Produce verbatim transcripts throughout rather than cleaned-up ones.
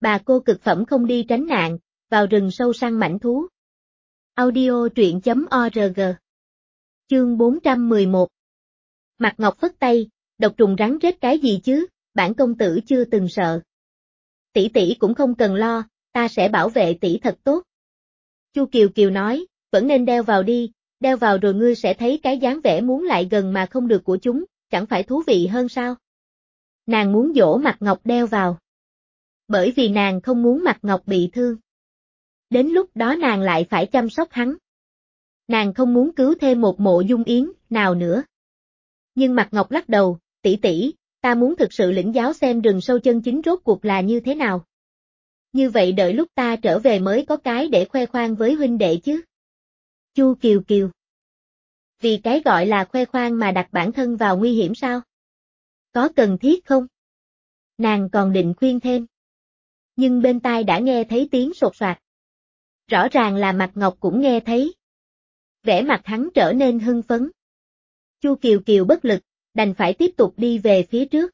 Bà cô cực phẩm không đi tránh nạn, vào rừng sâu săn mãnh thú. Audio truyện chấm org. Chương bốn trăm mười một. Mặt Ngọc phất tay, độc trùng rắn rết cái gì chứ, bản công tử chưa từng sợ. Tỷ tỷ cũng không cần lo, ta sẽ bảo vệ tỷ thật tốt. Chu Kiều Kiều nói, vẫn nên đeo vào đi, đeo vào rồi ngươi sẽ thấy cái dáng vẻ muốn lại gần mà không được của chúng, chẳng phải thú vị hơn sao? Nàng muốn dỗ Mặt Ngọc đeo vào. Bởi vì nàng không muốn Mặt Ngọc bị thương. Đến lúc đó nàng lại phải chăm sóc hắn. Nàng không muốn cứu thêm một Mộ Dung Yến nào nữa. Nhưng Mặt Ngọc lắc đầu, tỷ tỷ, ta muốn thực sự lĩnh giáo xem rừng sâu chân chính rốt cuộc là như thế nào. Như vậy đợi lúc ta trở về mới có cái để khoe khoang với huynh đệ chứ. Chu Kiều Kiều. Vì cái gọi là khoe khoang mà đặt bản thân vào nguy hiểm sao? Có cần thiết không? Nàng còn định khuyên thêm. Nhưng bên tai đã nghe thấy tiếng sột soạt. Rõ ràng là Mặt Ngọc cũng nghe thấy. Vẻ mặt hắn trở nên hưng phấn. Chu Kiều Kiều bất lực, đành phải tiếp tục đi về phía trước.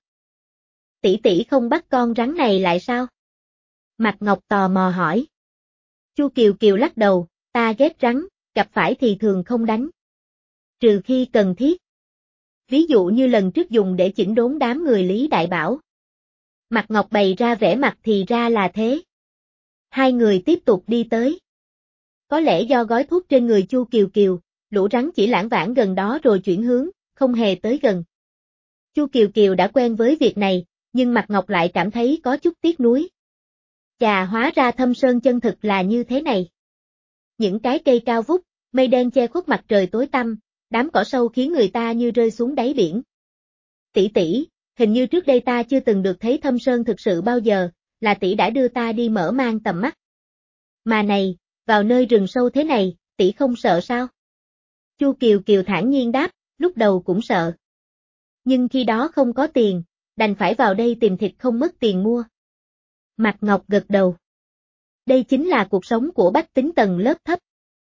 Tỷ tỷ không bắt con rắn này lại sao? Mặt Ngọc tò mò hỏi. Chu Kiều Kiều lắc đầu, ta ghét rắn, gặp phải thì thường không đánh. Trừ khi cần thiết. Ví dụ như lần trước dùng để chỉnh đốn đám người Lý Đại Bảo. Mặt Ngọc bày ra vẻ mặt thì ra là thế. Hai người tiếp tục đi tới. Có lẽ do gói thuốc trên người Chu Kiều Kiều, lũ rắn chỉ lãng vãng gần đó rồi chuyển hướng, không hề tới gần. Chu Kiều Kiều đã quen với việc này, nhưng Mặt Ngọc lại cảm thấy có chút tiếc nuối. Chà, hóa ra Thâm Sơn chân thực là như thế này. Những cái cây cao vút, mây đen che khuất mặt trời tối tăm, đám cỏ sâu khiến người ta như rơi xuống đáy biển. Tỷ tỷ, hình như trước đây ta chưa từng được thấy Thâm Sơn thực sự bao giờ, là tỷ đã đưa ta đi mở mang tầm mắt. Mà này, vào nơi rừng sâu thế này, tỷ không sợ sao? Chu Kiều Kiều thản nhiên đáp, lúc đầu cũng sợ. Nhưng khi đó không có tiền, đành phải vào đây tìm thịt không mất tiền mua. Mặt Ngọc gật đầu. Đây chính là cuộc sống của bách tính tầng lớp thấp.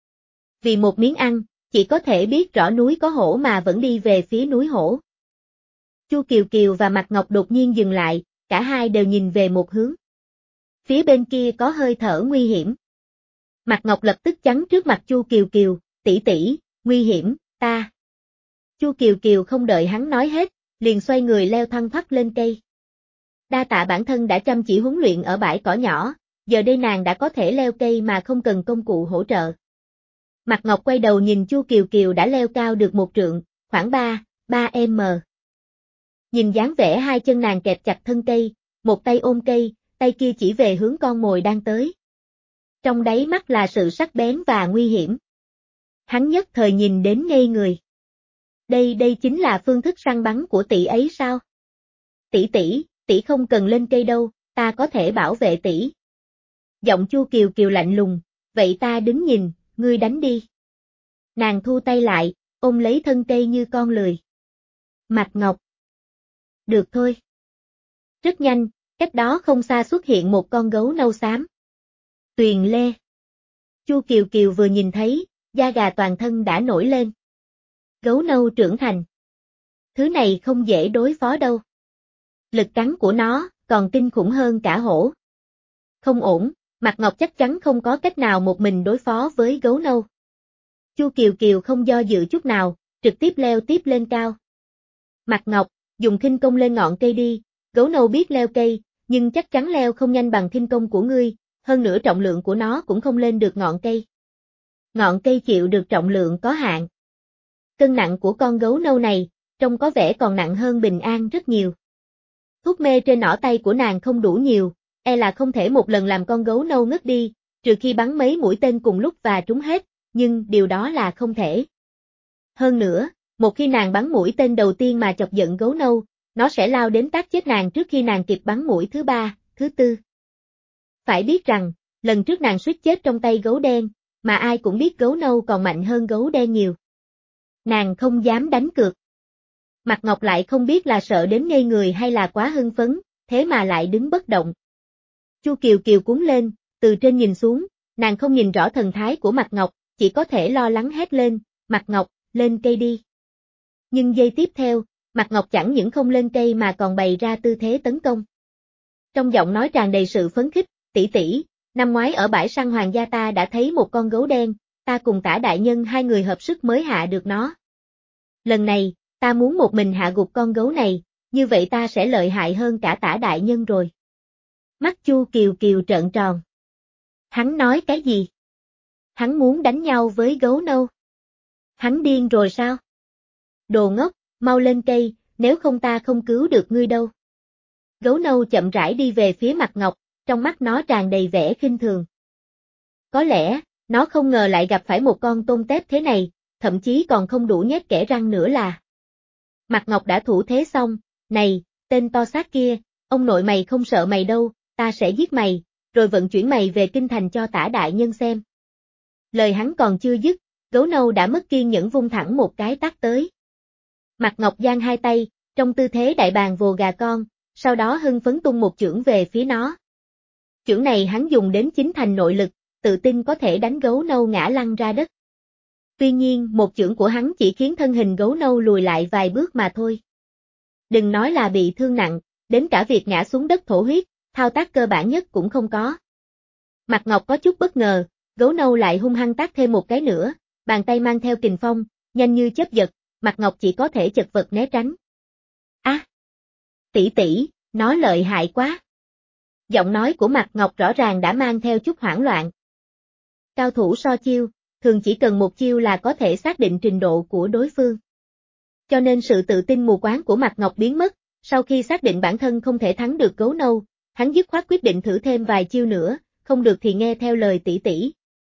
Vì một miếng ăn, chỉ có thể biết rõ núi có hổ mà vẫn đi về phía núi hổ. Chu Kiều Kiều và Mặt Ngọc đột nhiên dừng lại, cả hai đều nhìn về một hướng. Phía bên kia có hơi thở nguy hiểm. Mặt Ngọc lập tức chắn trước mặt Chu Kiều Kiều, tỷ tỷ, nguy hiểm, ta. Chu Kiều Kiều không đợi hắn nói hết, liền xoay người leo thăng thoắt lên cây. Đa tạ bản thân đã chăm chỉ huấn luyện ở bãi cỏ nhỏ, giờ đây nàng đã có thể leo cây mà không cần công cụ hỗ trợ. Mặt Ngọc quay đầu nhìn Chu Kiều Kiều đã leo cao được một trượng, khoảng ba, ba mét. Nhìn dáng vẻ hai chân nàng kẹp chặt thân cây, một tay ôm cây, tay kia chỉ về hướng con mồi đang tới. Trong đáy mắt là sự sắc bén và nguy hiểm. Hắn nhất thời nhìn đến ngây người. Đây đây chính là phương thức săn bắn của tỷ ấy sao? Tỷ tỷ, tỷ không cần lên cây đâu, ta có thể bảo vệ tỷ. Giọng Chu Kiều Kiều lạnh lùng, vậy ta đứng nhìn, ngươi đánh đi. Nàng thu tay lại, ôm lấy thân cây như con lười. Mặt Ngọc. Được thôi. Rất nhanh, cách đó không xa xuất hiện một con gấu nâu xám. Tuyền Lê. Chu Kiều Kiều vừa nhìn thấy, da gà toàn thân đã nổi lên. Gấu nâu trưởng thành. Thứ này không dễ đối phó đâu. Lực cắn của nó còn kinh khủng hơn cả hổ. Không ổn, Mặt Ngọc chắc chắn không có cách nào một mình đối phó với gấu nâu. Chu Kiều Kiều không do dự chút nào, trực tiếp leo tiếp lên cao. Mặt Ngọc, dùng khinh công lên ngọn cây đi, gấu nâu biết leo cây, nhưng chắc chắn leo không nhanh bằng khinh công của ngươi, hơn nữa trọng lượng của nó cũng không lên được ngọn cây. Ngọn cây chịu được trọng lượng có hạn. Cân nặng của con gấu nâu này, trông có vẻ còn nặng hơn Bình An rất nhiều. Thuốc mê trên nỏ tay của nàng không đủ nhiều, e là không thể một lần làm con gấu nâu ngất đi, trừ khi bắn mấy mũi tên cùng lúc và trúng hết, nhưng điều đó là không thể. Hơn nữa, một khi nàng bắn mũi tên đầu tiên mà chọc giận gấu nâu, nó sẽ lao đến tát chết nàng trước khi nàng kịp bắn mũi thứ ba, thứ tư. Phải biết rằng, lần trước nàng suýt chết trong tay gấu đen, mà ai cũng biết gấu nâu còn mạnh hơn gấu đen nhiều. Nàng không dám đánh cược. Mặt Ngọc lại không biết là sợ đến ngây người hay là quá hưng phấn, thế mà lại đứng bất động. Chu Kiều Kiều cuống lên, từ trên nhìn xuống, nàng không nhìn rõ thần thái của Mặt Ngọc, chỉ có thể lo lắng hét lên, Mặt Ngọc, lên cây đi. Nhưng giây tiếp theo, Mặt Ngọc chẳng những không lên cây mà còn bày ra tư thế tấn công. Trong giọng nói tràn đầy sự phấn khích, tỷ tỷ, năm ngoái ở bãi săn Hoàng gia ta đã thấy một con gấu đen, ta cùng Tả đại nhân hai người hợp sức mới hạ được nó. Lần này, ta muốn một mình hạ gục con gấu này, như vậy ta sẽ lợi hại hơn cả Tả đại nhân rồi. Mắt Chu Kiều Kiều trợn tròn. Hắn nói cái gì? Hắn muốn đánh nhau với gấu nâu. Hắn điên rồi sao? Đồ ngốc, mau lên cây, nếu không ta không cứu được ngươi đâu. Gấu nâu chậm rãi đi về phía Mạc Ngọc, trong mắt nó tràn đầy vẻ khinh thường. Có lẽ, nó không ngờ lại gặp phải một con tôm tép thế này, thậm chí còn không đủ nhét kẽ răng nữa là. Mạc Ngọc đã thủ thế xong, này, tên to xác kia, ông nội mày không sợ mày đâu, ta sẽ giết mày, rồi vận chuyển mày về kinh thành cho Tả đại nhân xem. Lời hắn còn chưa dứt, gấu nâu đã mất kiên nhẫn vung thẳng một cái tát tới. Mạc Ngọc giang hai tay, trong tư thế đại bàng vồ gà con, sau đó hưng phấn tung một chưởng về phía nó. Chưởng này hắn dùng đến chính thành nội lực, tự tin có thể đánh gấu nâu ngã lăn ra đất. Tuy nhiên một chưởng của hắn chỉ khiến thân hình gấu nâu lùi lại vài bước mà thôi. Đừng nói là bị thương nặng, đến cả việc ngã xuống đất thổ huyết, thao tác cơ bản nhất cũng không có. Mạc Ngọc có chút bất ngờ, gấu nâu lại hung hăng tát thêm một cái nữa, bàn tay mang theo kình phong, nhanh như chớp giật, Mạc Ngọc chỉ có thể chật vật né tránh. Á! À, tỷ tỷ, nó lợi hại quá. Giọng nói của Mạc Ngọc rõ ràng đã mang theo chút hoảng loạn. Cao thủ so chiêu, thường chỉ cần một chiêu là có thể xác định trình độ của đối phương. Cho nên sự tự tin mù quáng của Mạc Ngọc biến mất, sau khi xác định bản thân không thể thắng được gấu nâu, hắn dứt khoát quyết định thử thêm vài chiêu nữa, không được thì nghe theo lời tỷ tỷ.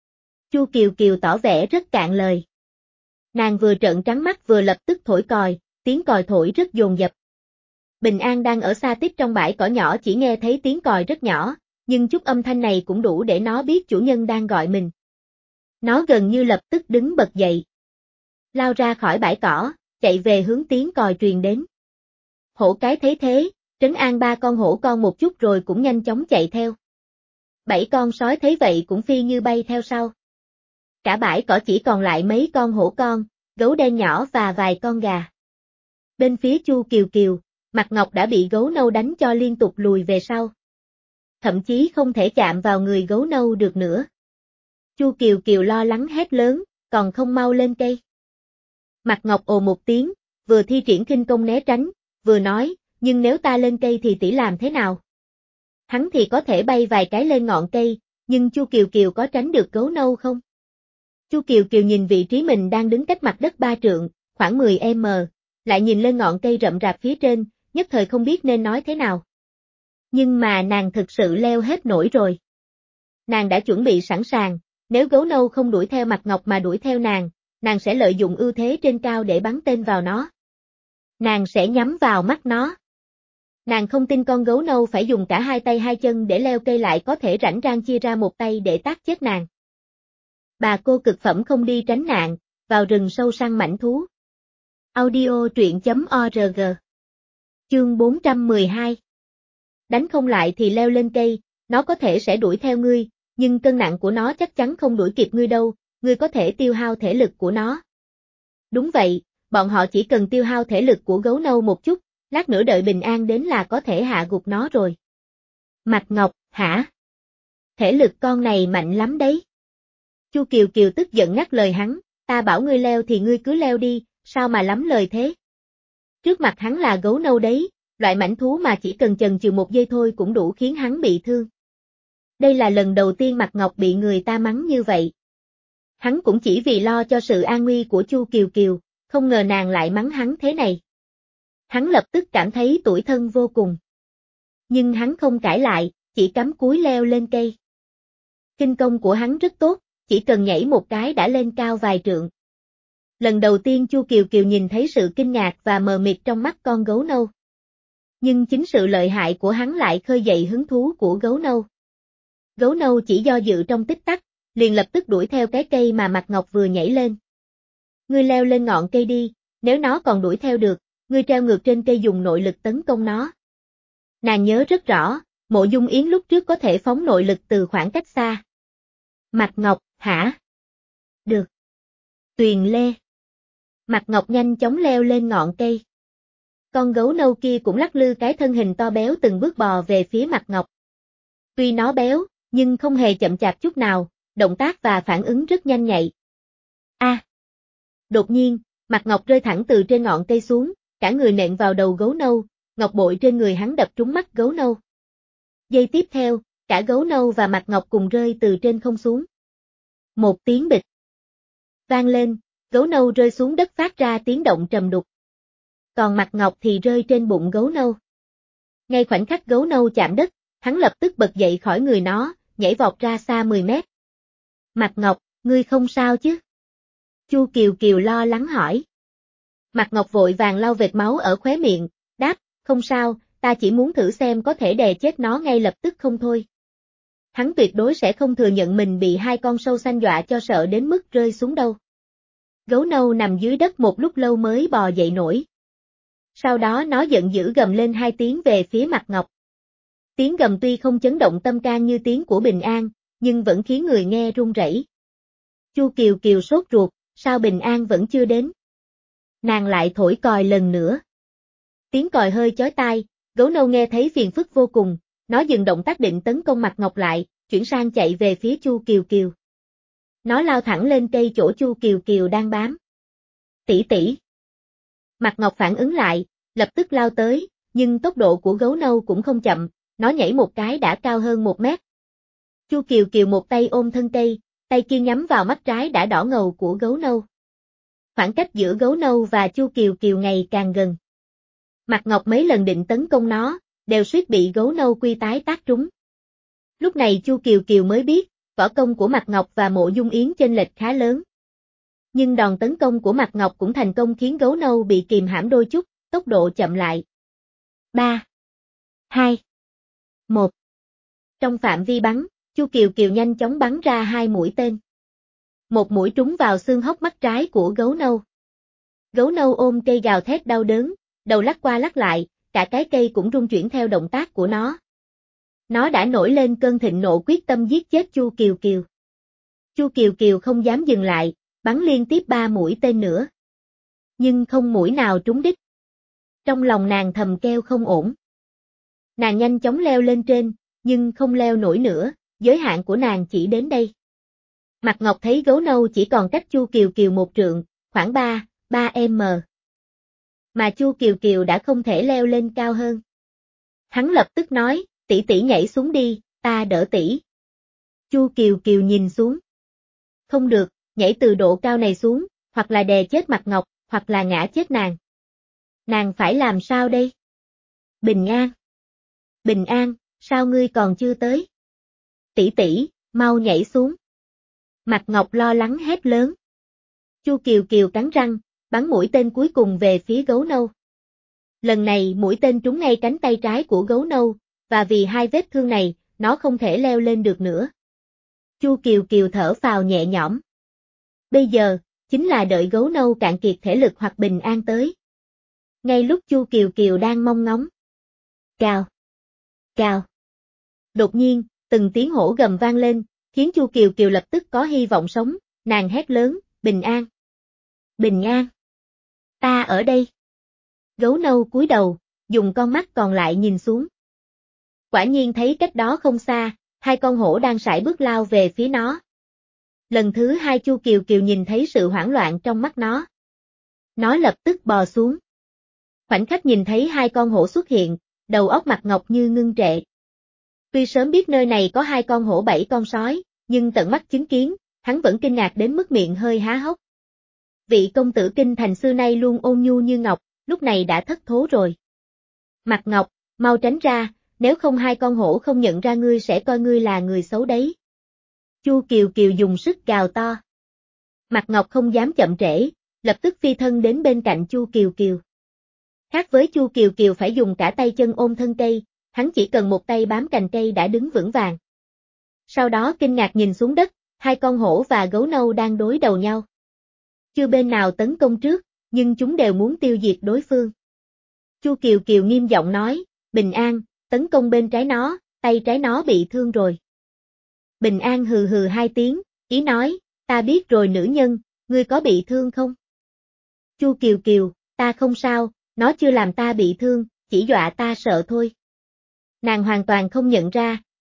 Chu Kiều Kiều tỏ vẻ rất cạn lời. Nàng vừa trợn trắng mắt vừa lập tức thổi còi, tiếng còi thổi rất dồn dập. Bình An đang ở xa tít trong bãi cỏ nhỏ chỉ nghe thấy tiếng còi rất nhỏ, nhưng chút âm thanh này cũng đủ để nó biết chủ nhân đang gọi mình. Nó gần như lập tức đứng bật dậy. Lao ra khỏi bãi cỏ, chạy về hướng tiếng còi truyền đến. Hổ cái thấy thế, trấn an ba con hổ con một chút rồi cũng nhanh chóng chạy theo. Bảy con sói thấy vậy cũng phi như bay theo sau. Cả bãi cỏ chỉ còn lại mấy con hổ con, gấu đen nhỏ và vài con gà. Bên phía Chu Kiều Kiều, Mạc Ngọc đã bị gấu nâu đánh cho liên tục lùi về sau. Thậm chí không thể chạm vào người gấu nâu được nữa. Chu Kiều Kiều lo lắng hét lớn, còn không mau lên cây. Mạc Ngọc ồ một tiếng, vừa thi triển khinh công né tránh, vừa nói, nhưng nếu ta lên cây thì tỷ làm thế nào? Hắn thì có thể bay vài cái lên ngọn cây, nhưng Chu Kiều Kiều có tránh được gấu nâu không? Chu Kiều Kiều nhìn vị trí mình đang đứng cách mặt đất ba trượng, khoảng mười mét, lại nhìn lên ngọn cây rậm rạp phía trên, nhất thời không biết nên nói thế nào. Nhưng mà nàng thực sự leo hết nổi rồi. Nàng đã chuẩn bị sẵn sàng, nếu gấu nâu không đuổi theo Mạc Ngọc mà đuổi theo nàng, nàng sẽ lợi dụng ưu thế trên cao để bắn tên vào nó. Nàng sẽ nhắm vào mắt nó. Nàng không tin con gấu nâu phải dùng cả hai tay hai chân để leo cây lại có thể rảnh rang chia ra một tay để tát chết nàng. Bà cô cực phẩm không đi tránh nạn, vào rừng sâu săn mãnh thú. Audio truyện chấm org. Chương bốn trăm mười hai. Đánh không lại thì leo lên cây, nó có thể sẽ đuổi theo ngươi, nhưng cân nặng của nó chắc chắn không đuổi kịp ngươi đâu, ngươi có thể tiêu hao thể lực của nó. Đúng vậy, bọn họ chỉ cần tiêu hao thể lực của gấu nâu một chút, lát nữa đợi Bình An đến là có thể hạ gục nó rồi. Mạc Ngọc, hả? Thể lực con này mạnh lắm đấy. Chu Kiều Kiều tức giận ngắt lời hắn, ta bảo ngươi leo thì ngươi cứ leo đi, sao mà lắm lời thế? Trước mặt hắn là gấu nâu đấy, loại mãnh thú mà chỉ cần chần chừ một giây thôi cũng đủ khiến hắn bị thương. Đây là lần đầu tiên Mạc Ngọc bị người ta mắng như vậy. Hắn cũng chỉ vì lo cho sự an nguy của Chu Kiều Kiều, không ngờ nàng lại mắng hắn thế này. Hắn lập tức cảm thấy tủi thân vô cùng. Nhưng hắn không cãi lại, chỉ cắm cúi leo lên cây. Kinh công của hắn rất tốt, chỉ cần nhảy một cái đã lên cao vài trượng. Lần đầu tiên Chu Kiều Kiều nhìn thấy sự kinh ngạc và mờ mịt trong mắt con gấu nâu. Nhưng chính sự lợi hại của hắn lại khơi dậy hứng thú của gấu nâu. Gấu nâu chỉ do dự trong tích tắc, liền lập tức đuổi theo cái cây mà Mạc Ngọc vừa nhảy lên. Ngươi leo lên ngọn cây đi, nếu nó còn đuổi theo được, ngươi treo ngược trên cây dùng nội lực tấn công nó. Nàng nhớ rất rõ, Mộ Dung Yến lúc trước có thể phóng nội lực từ khoảng cách xa. Mạc Ngọc, hả? Được. Tuyền Lê. Mạc Ngọc nhanh chóng leo lên ngọn cây. Con gấu nâu kia cũng lắc lư cái thân hình to béo từng bước bò về phía Mạc Ngọc. Tuy nó béo, nhưng không hề chậm chạp chút nào, động tác và phản ứng rất nhanh nhạy. A! À. Đột nhiên, mặt ngọc rơi thẳng từ trên ngọn cây xuống, cả người nện vào đầu gấu nâu, ngọc bội trên người hắn đập trúng mắt gấu nâu. Giây tiếp theo, cả gấu nâu và mặt ngọc cùng rơi từ trên không xuống. Một tiếng bịch vang lên, gấu nâu rơi xuống đất phát ra tiếng động trầm đục. Còn mặt ngọc thì rơi trên bụng gấu nâu. Ngay khoảnh khắc gấu nâu chạm đất, hắn lập tức bật dậy khỏi người nó, nhảy vọt ra xa mười mét. Mặt ngọc, ngươi không sao chứ? Chu Kiều Kiều lo lắng hỏi. Mặt ngọc vội vàng lau vệt máu ở khóe miệng, đáp, không sao, ta chỉ muốn thử xem có thể đè chết nó ngay lập tức không thôi. Hắn tuyệt đối sẽ không thừa nhận mình bị hai con sâu xanh dọa cho sợ đến mức rơi xuống đâu. Gấu nâu nằm dưới đất một lúc lâu mới bò dậy nổi. Sau đó nó giận dữ gầm lên hai tiếng về phía mặt ngọc. Tiếng gầm tuy không chấn động tâm can như tiếng của Bình An, nhưng vẫn khiến người nghe run rẩy. Chu Kiều Kiều sốt ruột, sao Bình An vẫn chưa đến? Nàng lại thổi còi lần nữa. Tiếng còi hơi chói tai, gấu nâu nghe thấy phiền phức vô cùng, nó dừng động tác định tấn công mặt ngọc lại, chuyển sang chạy về phía Chu Kiều Kiều. Nó lao thẳng lên cây chỗ Chu Kiều Kiều đang bám. Tỷ tỷ. Mặt ngọc phản ứng lại, lập tức lao tới, nhưng tốc độ của gấu nâu cũng không chậm, nó nhảy một cái đã cao hơn một mét. Chu Kiều Kiều một tay ôm thân cây, tay kia nhắm vào mắt trái đã đỏ ngầu của gấu nâu. Khoảng cách giữa gấu nâu và Chu Kiều Kiều ngày càng gần. Mặt ngọc mấy lần định tấn công nó, đều suýt bị gấu nâu quy tái tác trúng. Lúc này Chu Kiều Kiều mới biết, võ công của Mặt Ngọc và Mộ Dung Yến chênh lệch khá lớn. Nhưng đòn tấn công của Mặt Ngọc cũng thành công khiến gấu nâu bị kìm hãm đôi chút, tốc độ chậm lại. ba, hai, một. Trong phạm vi bắn, Chu Kiều Kiều nhanh chóng bắn ra hai mũi tên. Một mũi trúng vào xương hốc mắt trái của gấu nâu. Gấu nâu ôm cây gào thét đau đớn, đầu lắc qua lắc lại, cả cái cây cũng rung chuyển theo động tác của nó. Nó đã nổi lên cơn thịnh nộ quyết tâm giết chết Chu Kiều Kiều. Chu Kiều Kiều không dám dừng lại, bắn liên tiếp ba mũi tên nữa. Nhưng không mũi nào trúng đích. Trong lòng nàng thầm kêu không ổn. Nàng nhanh chóng leo lên trên, nhưng không leo nổi nữa, giới hạn của nàng chỉ đến đây. Mặt Ngọc thấy gấu nâu chỉ còn cách Chu Kiều Kiều một trượng, khoảng ba, ba mét. Mà Chu Kiều Kiều đã không thể leo lên cao hơn. Hắn lập tức nói, tỷ tỷ nhảy xuống đi, ta đỡ tỷ. Chu Kiều Kiều nhìn xuống. Không được, nhảy từ độ cao này xuống, hoặc là đè chết Mặt Ngọc, hoặc là ngã chết nàng. Nàng phải làm sao đây? Bình An. Bình An, sao ngươi còn chưa tới? Tỷ tỷ, mau nhảy xuống. Mặt Ngọc lo lắng hét lớn. Chu Kiều Kiều cắn răng, bắn mũi tên cuối cùng về phía gấu nâu. Lần này mũi tên trúng ngay cánh tay trái của gấu nâu, và vì hai vết thương này, nó không thể leo lên được nữa. Chu Kiều Kiều thở phào nhẹ nhõm. Bây giờ, chính là đợi gấu nâu cạn kiệt thể lực hoặc Bình An tới. Ngay lúc Chu Kiều Kiều đang mong ngóng. Cào! Cào! Đột nhiên, từng tiếng hổ gầm vang lên, khiến Chu Kiều Kiều lập tức có hy vọng sống, nàng hét lớn, Bình An! Bình An! Ta ở đây! Gấu nâu cúi đầu, dùng con mắt còn lại nhìn xuống. Quả nhiên thấy cách đó không xa, hai con hổ đang sải bước lao về phía nó. Lần thứ hai Chu Kiều Kiều nhìn thấy sự hoảng loạn trong mắt nó. Nó lập tức bò xuống. Khoảnh khắc nhìn thấy hai con hổ xuất hiện, đầu óc Mặt Ngọc như ngưng trệ. Tuy sớm biết nơi này có hai con hổ bảy con sói, nhưng tận mắt chứng kiến, hắn vẫn kinh ngạc đến mức miệng hơi há hốc. Vị công tử kinh thành xưa nay luôn ôn nhu như ngọc, lúc này đã thất thố rồi. Mặt Ngọc, mau tránh ra, nếu không hai con hổ không nhận ra ngươi sẽ coi ngươi là người xấu đấy. Chu Kiều Kiều dùng sức gào to. Mặt Ngọc không dám chậm trễ, lập tức phi thân đến bên cạnh Chu Kiều Kiều. Khác với Chu Kiều Kiều phải dùng cả tay chân ôm thân cây, hắn chỉ cần một tay bám cành cây đã đứng vững vàng. Sau đó kinh ngạc nhìn xuống đất, hai con hổ và gấu nâu đang đối đầu nhau. Chưa bên nào tấn công trước, nhưng chúng đều muốn tiêu diệt đối phương. Chu Kiều Kiều nghiêm giọng nói, Bình An, tấn công bên trái nó, tay trái nó bị thương rồi. Bình An hừ hừ hai tiếng, ý nói, ta biết rồi nữ nhân, ngươi có bị thương không? Chu Kiều Kiều, ta không sao, nó chưa làm ta bị thương, chỉ dọa ta sợ thôi. Nàng hoàn toàn không nhận ra,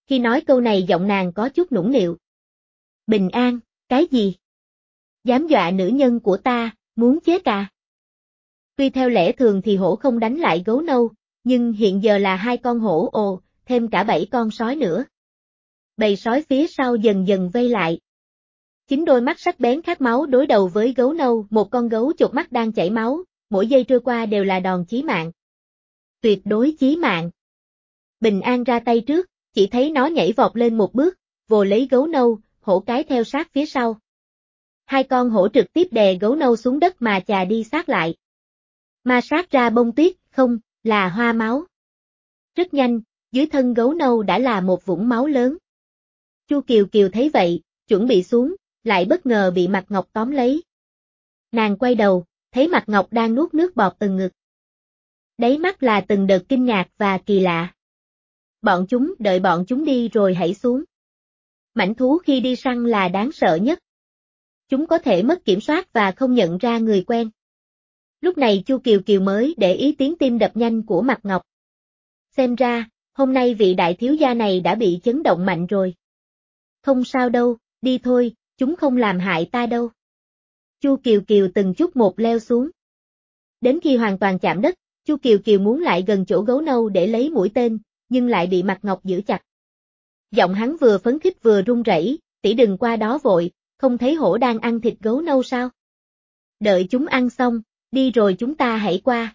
khi nói câu này giọng nàng có chút nũng nịu. Bình an, cái gì? Dám dọa nữ nhân của ta, muốn chết à? Tuy theo lẽ thường thì hổ không đánh lại gấu nâu, nhưng hiện giờ là hai con hổ ồ, thêm cả bảy con sói nữa. Bầy sói phía sau dần dần vây lại. Chính đôi mắt sắc bén khát máu đối đầu với gấu nâu, một con gấu chột mắt đang chảy máu, mỗi giây trôi qua đều là đòn chí mạng. Tuyệt đối chí mạng. Bình an ra tay trước, chỉ thấy nó nhảy vọt lên một bước, vồ lấy gấu nâu, hổ cái theo sát phía sau. Hai con hổ trực tiếp đè gấu nâu xuống đất mà chà đi sát lại. Ma sát ra bông tuyết, không, là hoa máu. Rất nhanh, dưới thân gấu nâu đã là một vũng máu lớn. Chu Kiều Kiều thấy vậy, chuẩn bị xuống, lại bất ngờ bị Mạc Ngọc tóm lấy. Nàng quay đầu, thấy Mạc Ngọc đang nuốt nước bọt từng ngực. Đáy mắt là từng đợt kinh ngạc và kỳ lạ. Bọn chúng, đợi bọn chúng đi rồi hãy xuống. Mãnh thú khi đi săn là đáng sợ nhất. Chúng có thể mất kiểm soát và không nhận ra người quen. Lúc này Chu Kiều Kiều mới để ý tiếng tim đập nhanh của Mạc Ngọc. Xem ra, hôm nay vị đại thiếu gia này đã bị chấn động mạnh rồi. Không sao đâu, đi thôi, chúng không làm hại ta đâu. Chu Kiều Kiều từng chút một leo xuống. Đến khi hoàn toàn chạm đất, Chu Kiều Kiều muốn lại gần chỗ gấu nâu để lấy mũi tên, nhưng lại bị Mạc Ngọc giữ chặt. Giọng hắn vừa phấn khích vừa run rẩy, tỷ đừng qua đó vội, không thấy hổ đang ăn thịt gấu nâu sao? Đợi chúng ăn xong, đi rồi chúng ta hãy qua.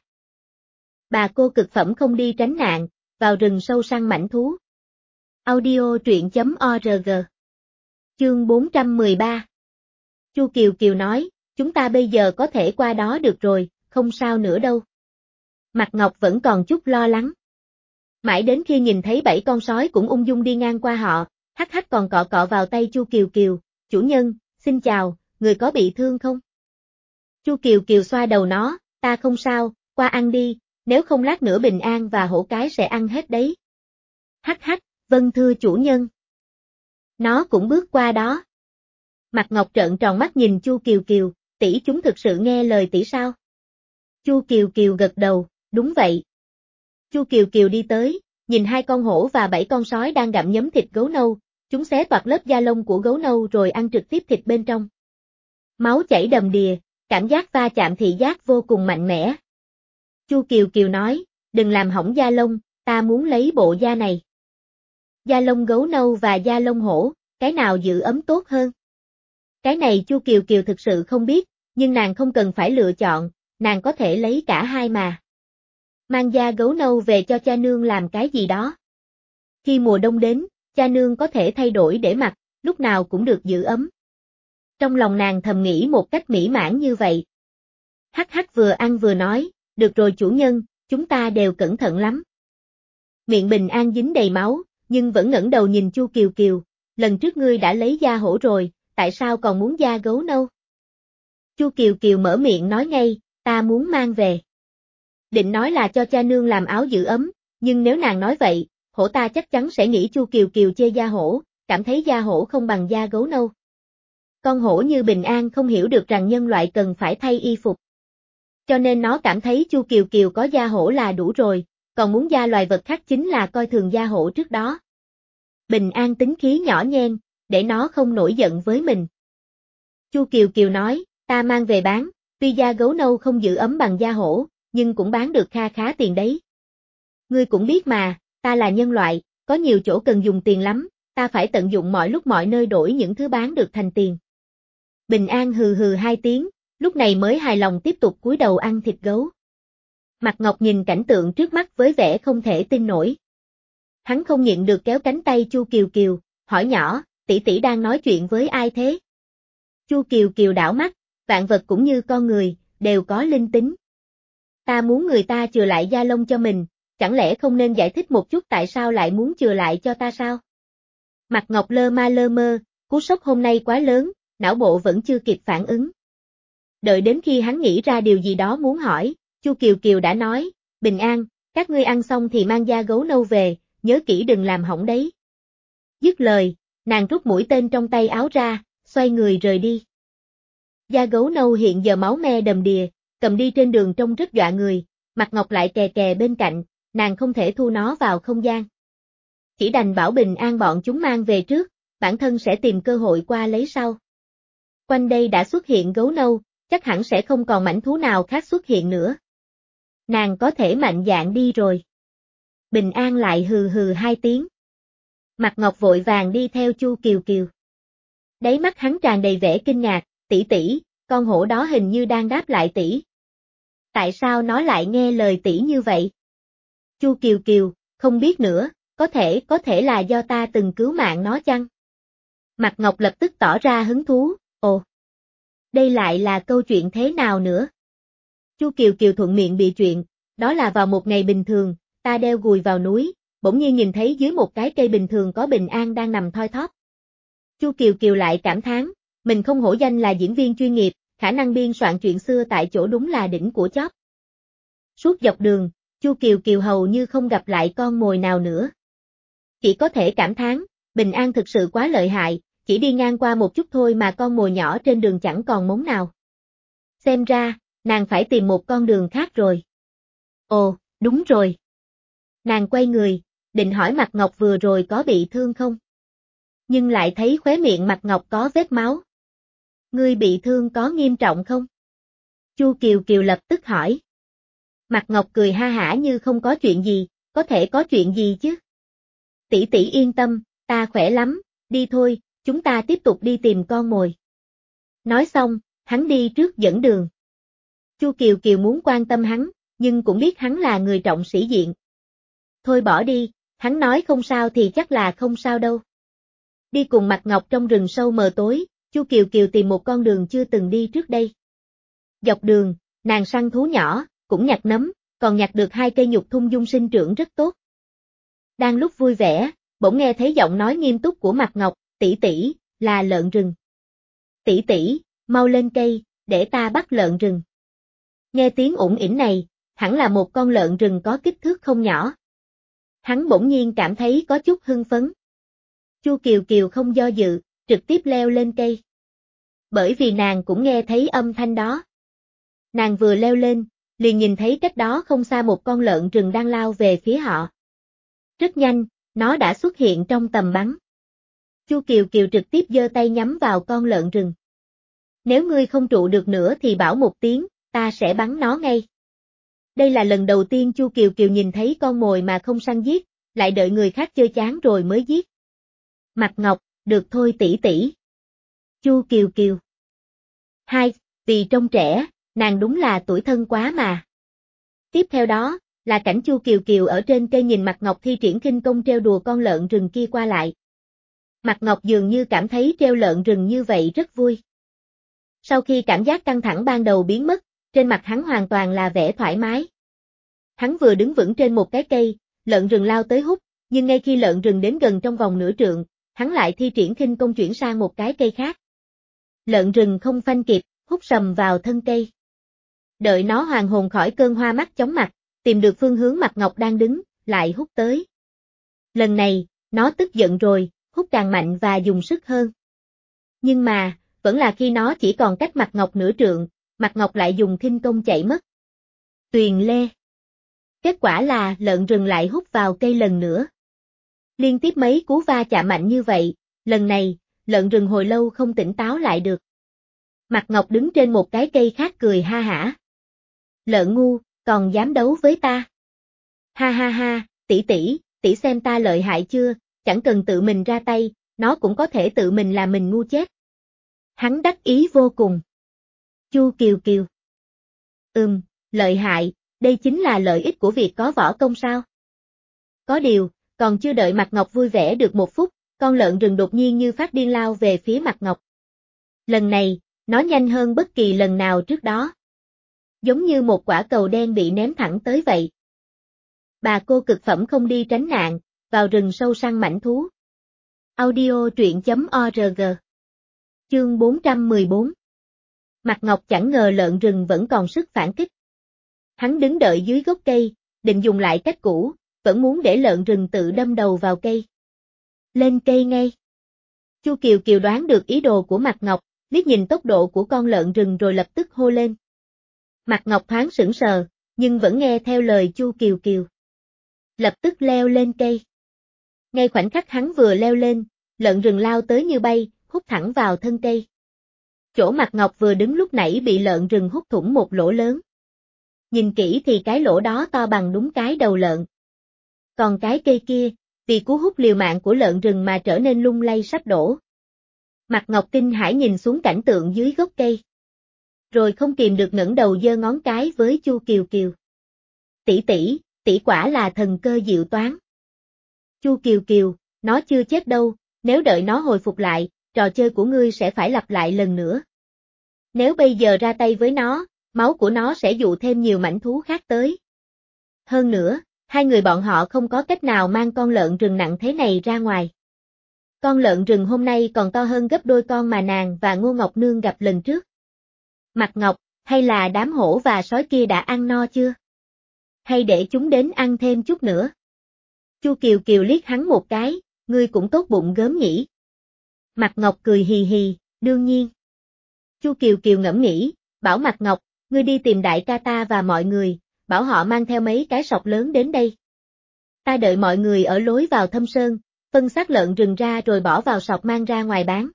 Bà cô cực phẩm không đi tránh nạn, vào rừng sâu săn mãnh thú. Audio truyện chấm org. Chương bốn trăm mười ba. Chu Kiều Kiều nói, chúng ta bây giờ có thể qua đó được rồi, không sao nữa đâu. Mạc Ngọc vẫn còn chút lo lắng. Mãi đến khi nhìn thấy bảy con sói cũng ung dung đi ngang qua họ, hắc hắc còn cọ cọ vào tay Chu Kiều Kiều, chủ nhân, xin chào, người có bị thương không? Chu Kiều Kiều xoa đầu nó, ta không sao, qua ăn đi, nếu không lát nữa Bình An và hổ cái sẽ ăn hết đấy. Hắc hắc, vâng thưa chủ nhân. Nó cũng bước qua đó. Mạc Ngọc trợn tròn mắt nhìn Chu Kiều Kiều, tỷ chúng thực sự nghe lời tỷ sao? Chu Kiều Kiều gật đầu, đúng vậy. Chu Kiều Kiều đi tới, nhìn hai con hổ và bảy con sói đang gặm nhấm thịt gấu nâu, chúng xé toạc lớp da lông của gấu nâu rồi ăn trực tiếp thịt bên trong. Máu chảy đầm đìa, cảm giác va chạm thị giác vô cùng mạnh mẽ. Chu Kiều Kiều nói, đừng làm hỏng da lông, ta muốn lấy bộ da này. Da lông gấu nâu và da lông hổ, cái nào giữ ấm tốt hơn? Cái này Chu Kiều Kiều thực sự không biết, nhưng nàng không cần phải lựa chọn, nàng có thể lấy cả hai mà. Mang da gấu nâu về cho cha nương làm cái gì đó. Khi mùa đông đến, cha nương có thể thay đổi để mặc, lúc nào cũng được giữ ấm. Trong lòng nàng thầm nghĩ một cách mỹ mãn như vậy. Hắc hắc vừa ăn vừa nói, được rồi chủ nhân, chúng ta đều cẩn thận lắm. Miệng Bình An dính đầy máu, nhưng vẫn ngẩng đầu nhìn Chu Kiều Kiều, lần trước ngươi đã lấy da hổ rồi, tại sao còn muốn da gấu nâu? Chu Kiều Kiều mở miệng nói ngay, ta muốn mang về. Định nói là cho cha nương làm áo giữ ấm, nhưng nếu nàng nói vậy, hổ ta chắc chắn sẽ nghĩ Chu Kiều Kiều chê da hổ, cảm thấy da hổ không bằng da gấu nâu. Con hổ như Bình An không hiểu được rằng nhân loại cần phải thay y phục. Cho nên nó cảm thấy Chu Kiều Kiều có da hổ là đủ rồi, còn muốn da loài vật khác chính là coi thường da hổ trước đó. Bình An tính khí nhỏ nhen, để nó không nổi giận với mình. Chu Kiều Kiều nói, ta mang về bán, tuy da gấu nâu không giữ ấm bằng da hổ, nhưng cũng bán được kha khá tiền đấy. Ngươi cũng biết mà, ta là nhân loại, có nhiều chỗ cần dùng tiền lắm, ta phải tận dụng mọi lúc mọi nơi đổi những thứ bán được thành tiền. Bình An hừ hừ hai tiếng, lúc này mới hài lòng tiếp tục cúi đầu ăn thịt gấu. Mạc Ngọc nhìn cảnh tượng trước mắt với vẻ không thể tin nổi. Hắn không nhịn được kéo cánh tay Chu Kiều Kiều, hỏi nhỏ, tỷ tỷ đang nói chuyện với ai thế? Chu Kiều Kiều đảo mắt, vạn vật cũng như con người, đều có linh tính. Ta muốn người ta chừa lại da lông cho mình, chẳng lẽ không nên giải thích một chút tại sao lại muốn chừa lại cho ta sao? Mạc Ngọc lơ ma lơ mơ, cú sốc hôm nay quá lớn, não bộ vẫn chưa kịp phản ứng. Đợi đến khi hắn nghĩ ra điều gì đó muốn hỏi, Chu Kiều Kiều đã nói, Bình An, các ngươi ăn xong thì mang da gấu nâu về, nhớ kỹ đừng làm hỏng đấy. Dứt lời, nàng rút mũi tên trong tay áo ra, xoay người rời đi. Da gấu nâu hiện giờ máu me đầm đìa, cầm đi trên đường trông rất dọa người, Mạc Ngọc lại kè kè bên cạnh, nàng không thể thu nó vào không gian. chỉ đành bảo bình an bọn chúng mang về trước, bản thân sẽ tìm cơ hội qua lấy sau. Quanh đây đã xuất hiện gấu nâu, chắc hẳn sẽ không còn mãnh thú nào khác xuất hiện nữa. Nàng có thể mạnh dạn đi rồi. Bình an lại hừ hừ hai tiếng. Mạc Ngọc vội vàng đi theo Chu Kiều Kiều. Đáy mắt hắn tràn đầy vẻ kinh ngạc, tỷ tỷ, con hổ đó hình như đang đáp lại tỷ. Tại sao nó lại nghe lời tỷ như vậy? Chu Kiều Kiều, không biết nữa, có thể, có thể là do ta từng cứu mạng nó chăng? Mạc Ngọc lập tức tỏ ra hứng thú, ồ. Đây lại là câu chuyện thế nào nữa? Chu Kiều Kiều thuận miệng bị chuyện, đó là vào một ngày bình thường, ta đeo gùi vào núi, bỗng nhiên nhìn thấy dưới một cái cây bình thường có Bình An đang nằm thoi thóp. Chu Kiều Kiều lại cảm thán, mình không hổ danh là diễn viên chuyên nghiệp, khả năng biên soạn chuyện xưa tại chỗ đúng là đỉnh của chóp. Suốt dọc đường, Chu Kiều Kiều hầu như không gặp lại con mồi nào nữa. Chỉ có thể cảm thán, Bình An thực sự quá lợi hại, chỉ đi ngang qua một chút thôi mà con mồi nhỏ trên đường chẳng còn mống nào. Xem ra, nàng phải tìm một con đường khác rồi. Ồ, đúng rồi. Nàng quay người, định hỏi Mạc Ngọc vừa rồi có bị thương không? Nhưng lại thấy khóe miệng Mạc Ngọc có vết máu. Ngươi bị thương có nghiêm trọng không? Chu Kiều Kiều lập tức hỏi. Mạc Ngọc cười ha hả như không có chuyện gì, có thể có chuyện gì chứ? Tỷ tỷ yên tâm, ta khỏe lắm, đi thôi, chúng ta tiếp tục đi tìm con mồi. Nói xong, hắn đi trước dẫn đường. Chu Kiều Kiều muốn quan tâm hắn, nhưng cũng biết hắn là người trọng sĩ diện. Thôi bỏ đi, hắn nói không sao thì chắc là không sao đâu. Đi cùng Mạc Ngọc trong rừng sâu mờ tối, Chu Kiều Kiều tìm một con đường chưa từng đi trước đây. Dọc đường, nàng săn thú nhỏ, cũng nhặt nấm, còn nhặt được hai cây nhục thung dung sinh trưởng rất tốt. Đang lúc vui vẻ, bỗng nghe thấy giọng nói nghiêm túc của Mạc Ngọc, tỷ tỷ, là lợn rừng. Tỷ tỷ, mau lên cây, để ta bắt lợn rừng. Nghe tiếng ủng ỉnh này, hẳn là một con lợn rừng có kích thước không nhỏ. Hắn bỗng nhiên cảm thấy có chút hưng phấn. Chu Kiều Kiều không do dự, trực tiếp leo lên cây. Bởi vì nàng cũng nghe thấy âm thanh đó. Nàng vừa leo lên, liền nhìn thấy cách đó không xa một con lợn rừng đang lao về phía họ. Rất nhanh, nó đã xuất hiện trong tầm bắn. Chu Kiều Kiều trực tiếp giơ tay nhắm vào con lợn rừng. Nếu ngươi không trụ được nữa thì bảo một tiếng, ta sẽ bắn nó ngay. Đây là lần đầu tiên Chu Kiều Kiều nhìn thấy con mồi mà không săn giết, lại đợi người khác chơi chán rồi mới giết. Mạc Ngọc, được thôi tỷ tỷ. Chu Kiều Kiều. Hai, vì trông trẻ, nàng đúng là tuổi thân quá mà. Tiếp theo đó, là cảnh Chu Kiều Kiều ở trên cây nhìn Mạc Ngọc thi triển khinh công treo đùa con lợn rừng kia qua lại. Mạc Ngọc dường như cảm thấy treo lợn rừng như vậy rất vui. Sau khi cảm giác căng thẳng ban đầu biến mất, trên mặt hắn hoàn toàn là vẻ thoải mái. Hắn vừa đứng vững trên một cái cây, lợn rừng lao tới hút, nhưng ngay khi lợn rừng đến gần trong vòng nửa trượng, hắn lại thi triển khinh công chuyển sang một cái cây khác. Lợn rừng không phanh kịp, hút sầm vào thân cây. Đợi nó hoàn hồn khỏi cơn hoa mắt chóng mặt, tìm được phương hướng Mạc Ngọc đang đứng, lại hút tới. Lần này, nó tức giận rồi, hút càng mạnh và dùng sức hơn. Nhưng mà, vẫn là khi nó chỉ còn cách Mạc Ngọc nửa trượng, Mạc Ngọc lại dùng khinh công chạy mất. Tuyền lê. Kết quả là lợn rừng lại hút vào cây lần nữa. Liên tiếp mấy cú va chạm mạnh như vậy, lần này, lợn rừng hồi lâu không tỉnh táo lại được. Mạc Ngọc đứng trên một cái cây khác cười ha hả. Lợn ngu, còn dám đấu với ta? Ha ha ha, tỷ tỷ, tỷ xem ta lợi hại chưa, chẳng cần tự mình ra tay, nó cũng có thể tự mình làm mình ngu chết. Hắn đắc ý vô cùng. Chu Kiều Kiều. Ừm, lợi hại, đây chính là lợi ích của việc có võ công sao? Có điều, còn chưa đợi Mạc Ngọc vui vẻ được một phút, con lợn rừng đột nhiên như phát điên lao về phía Mạc Ngọc. Lần này, nó nhanh hơn bất kỳ lần nào trước đó. Giống như một quả cầu đen bị ném thẳng tới vậy. Bà cô cực phẩm không đi tránh nạn, vào rừng sâu săn mãnh thú. Audio truyện chấm org. Chương bốn trăm mười bốn. Mạc Ngọc chẳng ngờ lợn rừng vẫn còn sức phản kích. Hắn đứng đợi dưới gốc cây, định dùng lại cách cũ, vẫn muốn để lợn rừng tự đâm đầu vào cây. Lên cây ngay. Chu Kiều Kiều đoán được ý đồ của Mạc Ngọc, liếc nhìn tốc độ của con lợn rừng rồi lập tức hô lên. Mạc Ngọc thoáng sững sờ, nhưng vẫn nghe theo lời Chu Kiều Kiều. Lập tức leo lên cây. Ngay khoảnh khắc hắn vừa leo lên, lợn rừng lao tới như bay, hút thẳng vào thân cây. Chỗ Mặt Ngọc vừa đứng lúc nãy bị lợn rừng hút thủng một lỗ lớn. Nhìn kỹ thì cái lỗ đó to bằng đúng cái đầu lợn. Còn cái cây kia, vì cú hút liều mạng của lợn rừng mà trở nên lung lay sắp đổ. Mặt Ngọc kinh hãi nhìn xuống cảnh tượng dưới gốc cây. Rồi không kìm được ngẩng đầu giơ ngón cái với Chu Kiều Kiều. Tỷ tỷ, tỷ quả là thần cơ diệu toán. Chu Kiều Kiều, nó chưa chết đâu, nếu đợi nó hồi phục lại, trò chơi của ngươi sẽ phải lặp lại lần nữa. Nếu bây giờ ra tay với nó, máu của nó sẽ dụ thêm nhiều mãnh thú khác tới. Hơn nữa, hai người bọn họ không có cách nào mang con lợn rừng nặng thế này ra ngoài. Con lợn rừng hôm nay còn to hơn gấp đôi con mà nàng và Ngô Ngọc Nương gặp lần trước. Mặt Ngọc, hay là đám hổ và sói kia đã ăn no chưa? Hay để chúng đến ăn thêm chút nữa? Chu Kiều Kiều liếc hắn một cái, ngươi cũng tốt bụng gớm nhỉ. Mặt Ngọc cười hì hì, đương nhiên. Chu Kiều Kiều ngẫm nghĩ, bảo Mặt Ngọc, ngươi đi tìm đại ca ta và mọi người, bảo họ mang theo mấy cái sọt lớn đến đây. Ta đợi mọi người ở lối vào Thâm Sơn, phân xác lợn rừng ra rồi bỏ vào sọt mang ra ngoài bán.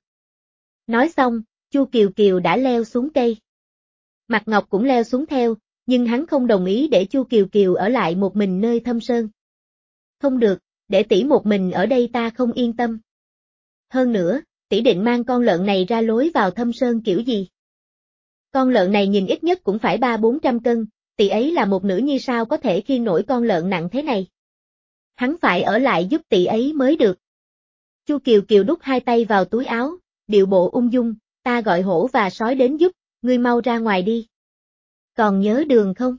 Nói xong, Chu Kiều Kiều đã leo xuống cây. Mặt Ngọc cũng leo xuống theo, nhưng hắn không đồng ý để Chu Kiều Kiều ở lại một mình nơi Thâm Sơn. Không được, để tỷ một mình ở đây ta không yên tâm. Hơn nữa, tỷ định mang con lợn này ra lối vào Thâm Sơn kiểu gì? Con lợn này nhìn ít nhất cũng phải ba bốn trăm cân, tỷ ấy là một nữ nhi sao có thể khiêng nổi con lợn nặng thế này. Hắn phải ở lại giúp tỷ ấy mới được. Chu Kiều Kiều đút hai tay vào túi áo, điệu bộ ung dung, ta gọi hổ và sói đến giúp, ngươi mau ra ngoài đi. Còn nhớ đường không?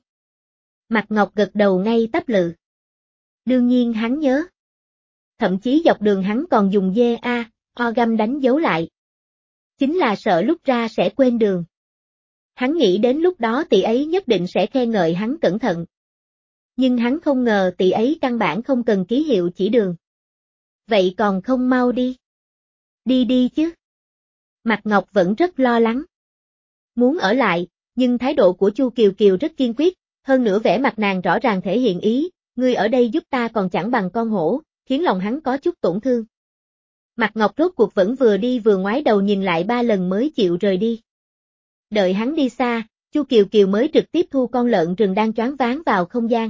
Mặt Ngọc gật đầu ngay tắp lự. Đương nhiên hắn nhớ. Thậm chí dọc đường hắn còn dùng dê a, o găm đánh dấu lại. Chính là sợ lúc ra sẽ quên đường. Hắn nghĩ đến lúc đó tỷ ấy nhất định sẽ khen ngợi hắn cẩn thận. Nhưng hắn không ngờ tỷ ấy căn bản không cần ký hiệu chỉ đường. Vậy còn không mau đi. Đi đi chứ. Mặt Ngọc vẫn rất lo lắng. Muốn ở lại, nhưng thái độ của Chu Kiều Kiều rất kiên quyết, hơn nữa vẻ mặt nàng rõ ràng thể hiện ý, ngươi ở đây giúp ta còn chẳng bằng con hổ, khiến lòng hắn có chút tổn thương. Mặt Ngọc rốt cuộc vẫn vừa đi vừa ngoái đầu nhìn lại ba lần mới chịu rời đi. Đợi hắn đi xa, Chu Kiều Kiều mới trực tiếp thu con lợn rừng đang choáng váng vào không gian.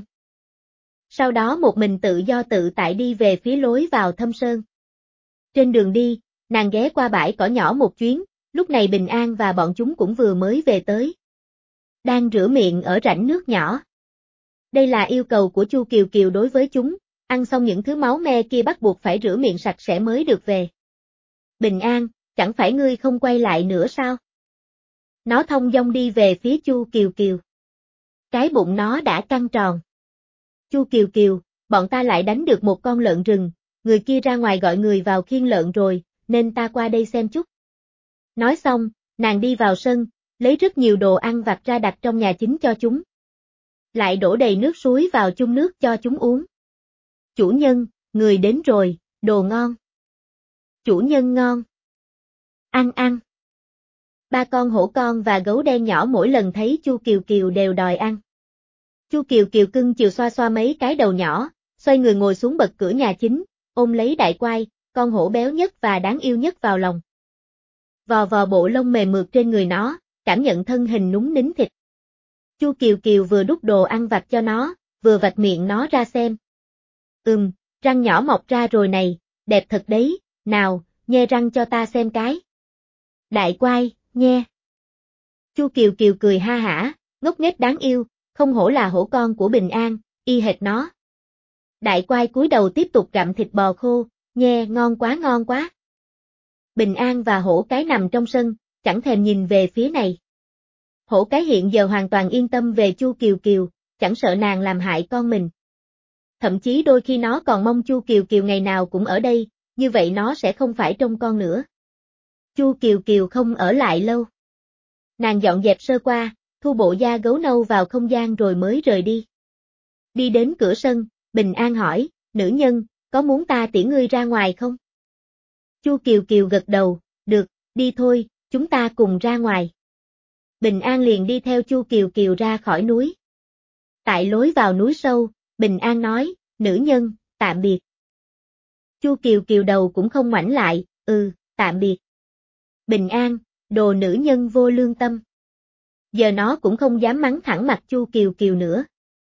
Sau đó một mình tự do tự tại đi về phía lối vào Thâm Sơn. Trên đường đi, nàng ghé qua bãi cỏ nhỏ một chuyến, lúc này Bình An và bọn chúng cũng vừa mới về tới. Đang rửa miệng ở rãnh nước nhỏ. Đây là yêu cầu của Chu Kiều Kiều đối với chúng, ăn xong những thứ máu me kia bắt buộc phải rửa miệng sạch sẽ mới được về. Bình An, chẳng phải ngươi không quay lại nữa sao? Nó thông dong đi về phía Chu Kiều Kiều. Cái bụng nó đã căng tròn. Chu Kiều Kiều, bọn ta lại đánh được một con lợn rừng, người kia ra ngoài gọi người vào khiêng lợn rồi, nên ta qua đây xem chút. Nói xong, nàng đi vào sân, lấy rất nhiều đồ ăn vặt ra đặt trong nhà chính cho chúng. Lại đổ đầy nước suối vào chung nước cho chúng uống. Chủ nhân, người đến rồi, đồ ngon. Chủ nhân ngon. Ăn ăn. Ba con hổ con và gấu đen nhỏ mỗi lần thấy Chu Kiều Kiều đều đòi ăn. Chu Kiều Kiều cưng chiều xoa xoa mấy cái đầu nhỏ, xoay người ngồi xuống bậc cửa nhà chính, ôm lấy Đại Quai, con hổ béo nhất và đáng yêu nhất vào lòng. Vò vò bộ lông mềm mượt trên người nó, cảm nhận thân hình núng nính thịt. Chu Kiều Kiều vừa đút đồ ăn vặt cho nó, vừa vạch miệng nó ra xem. Ừm, răng nhỏ mọc ra rồi này, đẹp thật đấy, nào, nhe răng cho ta xem cái. Đại Quai, nhe. Chu Kiều Kiều cười ha hả, ngốc nghếch đáng yêu, không hổ là hổ con của Bình An, y hệt nó. Đại Quai cúi đầu tiếp tục gặm thịt bò khô, nhe ngon quá ngon quá. Bình An và hổ cái nằm trong sân, chẳng thèm nhìn về phía này. Hổ cái hiện giờ hoàn toàn yên tâm về Chu Kiều Kiều, chẳng sợ nàng làm hại con mình. Thậm chí đôi khi nó còn mong Chu Kiều Kiều ngày nào cũng ở đây, như vậy nó sẽ không phải trông con nữa. Chu Kiều Kiều không ở lại lâu. Nàng dọn dẹp sơ qua, thu bộ da gấu nâu vào không gian rồi mới rời đi. Đi đến cửa sân, Bình An hỏi, nữ nhân, có muốn ta tiễn ngươi ra ngoài không? Chu Kiều Kiều gật đầu, được, đi thôi, chúng ta cùng ra ngoài. Bình An liền đi theo Chu Kiều Kiều ra khỏi núi. Tại lối vào núi sâu, Bình An nói, nữ nhân, tạm biệt. Chu Kiều Kiều đầu cũng không ngoảnh lại, ừ, tạm biệt. Bình an, đồ nữ nhân vô lương tâm. Giờ nó cũng không dám mắng thẳng mặt Chu Kiều Kiều nữa.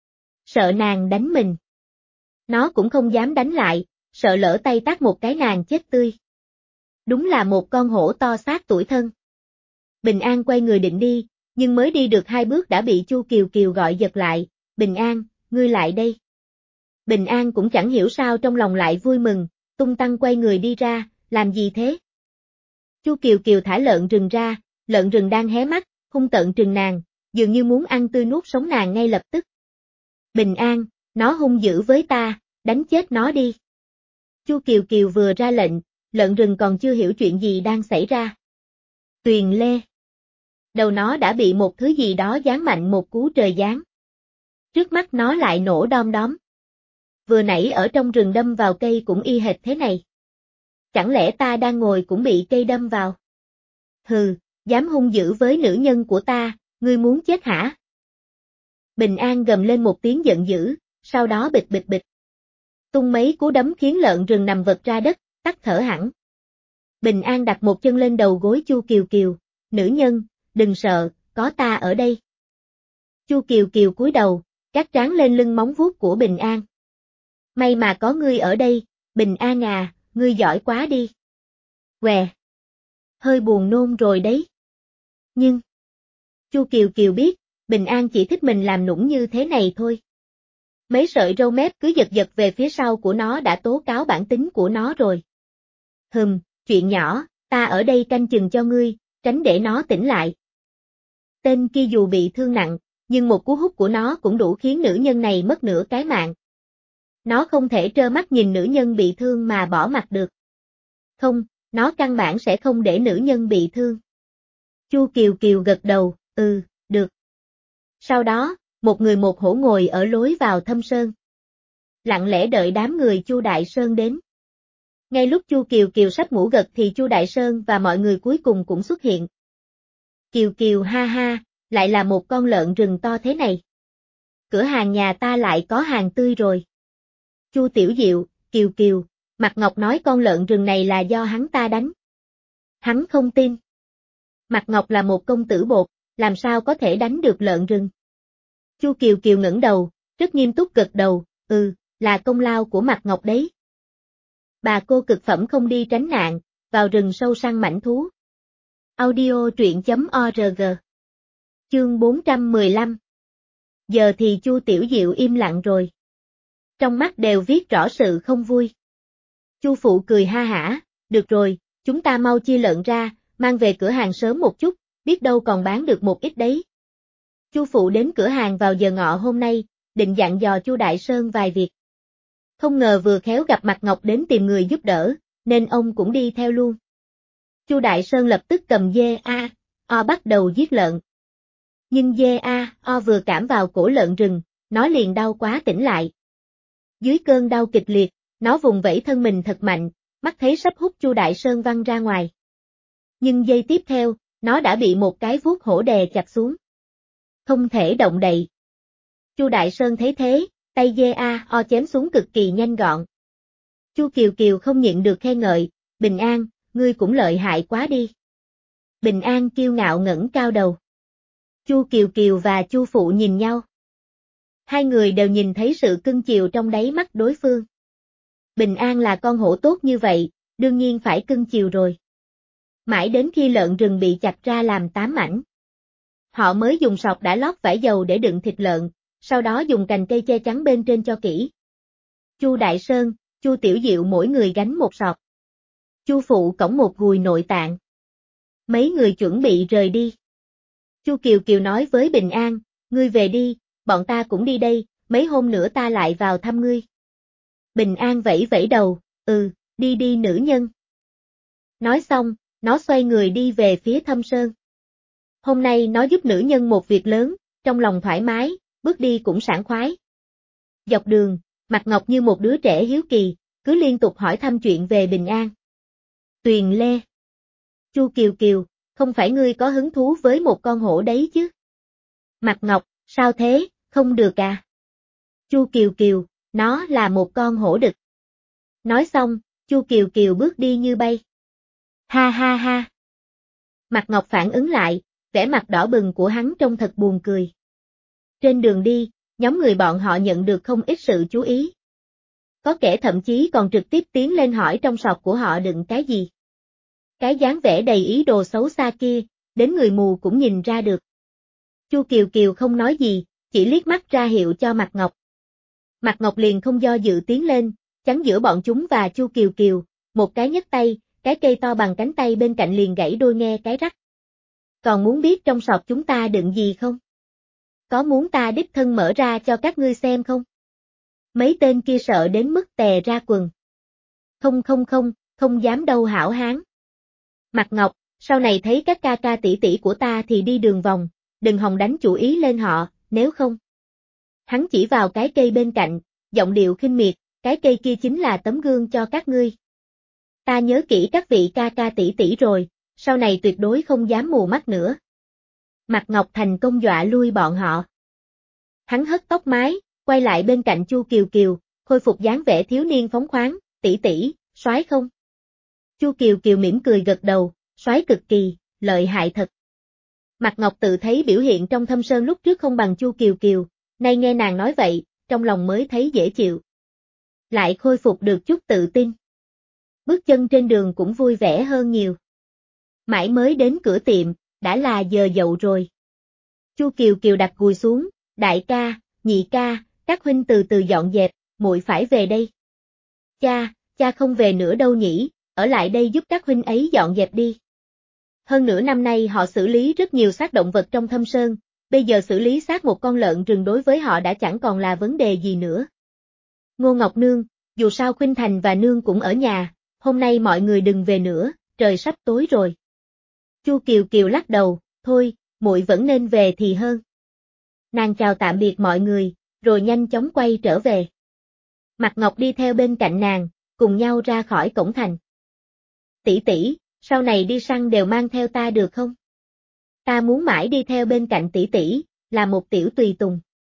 Sợ nàng đánh mình. Nó cũng không dám đánh lại, sợ lỡ tay tát một cái nàng chết tươi. Đúng là một con hổ to xác tuổi thân. Bình an quay người định đi, nhưng mới đi được hai bước đã bị Chu Kiều Kiều gọi giật lại, Bình an, ngươi lại đây. Bình an cũng chẳng hiểu sao trong lòng lại vui mừng, tung tăng quay người đi ra, làm gì thế? Chu Kiều Kiều thả lợn rừng ra, lợn rừng đang hé mắt, hung tợn trừng nàng, dường như muốn ăn tươi nuốt sống nàng ngay lập tức. Bình an, nó hung dữ với ta, đánh chết nó đi. Chu Kiều Kiều vừa ra lệnh, lợn rừng còn chưa hiểu chuyện gì đang xảy ra. Tuyền lê. Đầu nó đã bị một thứ gì đó giáng mạnh một cú trời giáng. Trước mắt nó lại nổ đom đóm. Vừa nãy ở trong rừng đâm vào cây cũng y hệt thế này. Chẳng lẽ ta đang ngồi cũng bị cây đâm vào? Hừ, dám hung dữ với nữ nhân của ta, ngươi muốn chết hả? Bình an gầm lên một tiếng giận dữ, sau đó bịch bịch bịch. Tung mấy cú đấm khiến lợn rừng nằm vật ra đất, tắt thở hẳn. Bình an đặt một chân lên đầu gối Chu Kiều Kiều, nữ nhân, đừng sợ, có ta ở đây. Chu Kiều Kiều cúi đầu, gác trán lên lưng móng vuốt của Bình an. May mà có ngươi ở đây, Bình an à, ngươi giỏi quá đi. Què. Hơi buồn nôn rồi đấy. Nhưng, Chu Kiều Kiều biết, Bình an chỉ thích mình làm nũng như thế này thôi. Mấy sợi râu mép cứ giật giật về phía sau của nó đã tố cáo bản tính của nó rồi. Hừm, chuyện nhỏ, ta ở đây canh chừng cho ngươi, tránh để nó tỉnh lại. Tên kia dù bị thương nặng, nhưng một cú hút của nó cũng đủ khiến nữ nhân này mất nửa cái mạng. Nó không thể trơ mắt nhìn nữ nhân bị thương mà bỏ mặc được. Không, nó căn bản sẽ không để nữ nhân bị thương. Chu Kiều Kiều gật đầu, ừ, được. Sau đó, một người một hổ ngồi ở lối vào thâm sơn. Lặng lẽ đợi đám người Chu Đại Sơn đến. Ngay lúc Chu Kiều Kiều sắp ngủ gật thì Chu Đại Sơn và mọi người cuối cùng cũng xuất hiện. Kiều Kiều ha ha, lại là một con lợn rừng to thế này. Cửa hàng nhà ta lại có hàng tươi rồi. Chu Tiểu Diệu, Kiều Kiều, Mạc Ngọc nói con lợn rừng này là do hắn ta đánh. Hắn không tin. Mạc Ngọc là một công tử bột, làm sao có thể đánh được lợn rừng? Chu Kiều Kiều ngẩng đầu, rất nghiêm túc gật đầu, ừ, là công lao của Mạc Ngọc đấy. Bà cô cực phẩm không đi tránh nạn, vào rừng sâu săn mãnh thú. Audio truyện chấm org. Chương bốn trăm mười lăm. Giờ thì Chu Tiểu Diệu im lặng rồi. Trong mắt đều viết rõ sự không vui. Chu phụ cười ha hả, được rồi, chúng ta mau chia lợn ra, mang về cửa hàng sớm một chút, biết đâu còn bán được một ít đấy. Chu phụ đến cửa hàng vào giờ ngọ hôm nay, định dặn dò Chu Đại Sơn vài việc. Không ngờ vừa khéo gặp Mạc Ngọc đến tìm người giúp đỡ, nên ông cũng đi theo luôn. Chu Đại Sơn lập tức cầm dê a, o bắt đầu giết lợn. Nhưng dê a, o vừa cảm vào cổ lợn rừng, nó liền đau quá tỉnh lại. Dưới cơn đau kịch liệt, nó vùng vẫy thân mình thật mạnh, mắt thấy sắp hút Chu Đại Sơn văng ra ngoài. Nhưng giây tiếp theo, nó đã bị một cái vuốt hổ đè chặt xuống. Không thể động đậy. Chu Đại Sơn thấy thế, tay dê a, o chém xuống cực kỳ nhanh gọn. Chu Kiều Kiều không nhịn được khen ngợi, Bình an, ngươi cũng lợi hại quá đi. Bình an kiêu ngạo ngẩng cao đầu. Chu Kiều Kiều và Chu phụ nhìn nhau. Hai người đều nhìn thấy sự cưng chiều trong đáy mắt đối phương. Bình an là con hổ tốt như vậy, đương nhiên phải cưng chiều rồi. Mãi đến khi lợn rừng bị chặt ra làm tám mảnh. Họ mới dùng sọt đã lót vải dầu để đựng thịt lợn, sau đó dùng cành cây che chắn bên trên cho kỹ. Chu Đại Sơn, Chu Tiểu Diệu mỗi người gánh một sọt. Chu phụ cõng một gùi nội tạng. Mấy người chuẩn bị rời đi. Chu Kiều Kiều nói với Bình an, ngươi về đi, bọn ta cũng đi đây, mấy hôm nữa ta lại vào thăm ngươi. Bình an vẫy vẫy đầu, ừ, đi đi nữ nhân. Nói xong, nó xoay người đi về phía thâm sơn. Hôm nay nó giúp nữ nhân một việc lớn, trong lòng thoải mái, bước đi cũng sảng khoái. Dọc đường, Mạc Ngọc như một đứa trẻ hiếu kỳ, cứ liên tục hỏi thăm chuyện về Bình an. Tuyền lê. Chu Kiều Kiều, không phải ngươi có hứng thú với một con hổ đấy chứ? Mạc Ngọc, sao thế, không được à? Chu Kiều Kiều, nó là một con hổ đực. Nói xong, Chu Kiều Kiều bước đi như bay. Ha ha ha. Mạc Ngọc phản ứng lại, vẻ mặt đỏ bừng của hắn trông thật buồn cười. Trên đường đi, nhóm người bọn họ nhận được không ít sự chú ý. Có kẻ thậm chí còn trực tiếp tiến lên hỏi trong sọt của họ đựng cái gì. Cái dáng vẻ đầy ý đồ xấu xa kia, đến người mù cũng nhìn ra được. Chu Kiều Kiều không nói gì, chỉ liếc mắt ra hiệu cho Mạc Ngọc. Mạc Ngọc liền không do dự tiến lên, chắn giữa bọn chúng và Chu Kiều Kiều, một cái nhấc tay, cái cây to bằng cánh tay bên cạnh liền gãy đôi nghe cái rắc. Còn muốn biết trong sọt chúng ta đựng gì không? Có muốn ta đích thân mở ra cho các ngươi xem không? Mấy tên kia sợ đến mức tè ra quần. Không không không, không dám đâu hảo hán. Mạc Ngọc, sau này thấy các ca ca tỷ tỷ của ta thì đi đường vòng, đừng hòng đánh chủ ý lên họ, nếu không. Hắn chỉ vào cái cây bên cạnh, giọng điệu khinh miệt, cái cây kia chính là tấm gương cho các ngươi. Ta nhớ kỹ các vị ca ca tỷ tỷ rồi, sau này tuyệt đối không dám mù mắt nữa. Mạc Ngọc thành công dọa lui bọn họ. Hắn hất tóc mái, quay lại bên cạnh Chu Kiều Kiều, khôi phục dáng vẻ thiếu niên phóng khoáng, tỷ tỷ, soái không? Chu Kiều Kiều mỉm cười gật đầu, soái cực kỳ, lợi hại thật. Mạc Ngọc tự thấy biểu hiện trong Thâm Sơn lúc trước không bằng Chu Kiều Kiều, nay nghe nàng nói vậy, trong lòng mới thấy dễ chịu. Lại khôi phục được chút tự tin. Bước chân trên đường cũng vui vẻ hơn nhiều. Mãi mới đến cửa tiệm, đã là giờ dậu rồi. Chu Kiều Kiều đặt gùi xuống, đại ca, nhị ca, các huynh từ từ dọn dẹp, muội phải về đây. Cha, cha không về nữa đâu nhỉ, ở lại đây giúp các huynh ấy dọn dẹp đi. Hơn nửa năm nay họ xử lý rất nhiều xác động vật trong Thâm Sơn, bây giờ xử lý xác một con lợn rừng đối với họ đã chẳng còn là vấn đề gì nữa. Ngô Ngọc Nương, dù sao Khuynh Thành và Nương cũng ở nhà, hôm nay mọi người đừng về nữa, trời sắp tối rồi. Chu Kiều Kiều lắc đầu, thôi, muội vẫn nên về thì hơn. Nàng chào tạm biệt mọi người, rồi nhanh chóng quay trở về. Mạc Ngọc đi theo bên cạnh nàng, cùng nhau ra khỏi cổng thành. Tỷ tỷ, sau này đi săn đều mang theo ta được không? Ta muốn mãi đi theo bên cạnh tỷ tỷ, là một tiểu tùy tùng.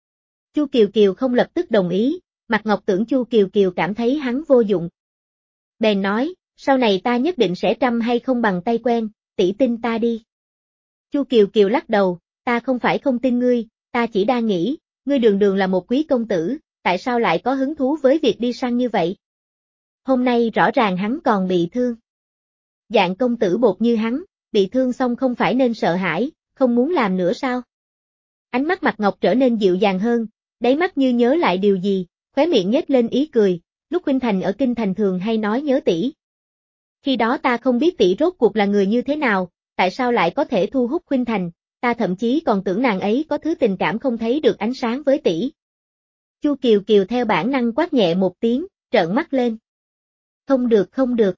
Chu Kiều Kiều không lập tức đồng ý, Mạc Ngọc tưởng Chu Kiều Kiều cảm thấy hắn vô dụng. Bèn nói, sau này ta nhất định sẽ trăm hay không bằng tay quen, tỷ tin ta đi. Chu Kiều Kiều lắc đầu, ta không phải không tin ngươi, ta chỉ đang nghĩ, ngươi đường đường là một quý công tử, tại sao lại có hứng thú với việc đi săn như vậy? Hôm nay rõ ràng hắn còn bị thương. Dạng công tử bột như hắn, bị thương xong không phải nên sợ hãi, không muốn làm nữa sao? Ánh mắt Mạc Ngọc trở nên dịu dàng hơn, đáy mắt như nhớ lại điều gì, khóe miệng nhếch lên ý cười, lúc Khuynh Thành ở Kinh Thành thường hay nói nhớ tỷ. Khi đó ta không biết tỷ rốt cuộc là người như thế nào, tại sao lại có thể thu hút Khuynh Thành, ta thậm chí còn tưởng nàng ấy có thứ tình cảm không thấy được ánh sáng với tỷ. Chu Kiều Kiều theo bản năng quát nhẹ một tiếng, trợn mắt lên. Không được không được.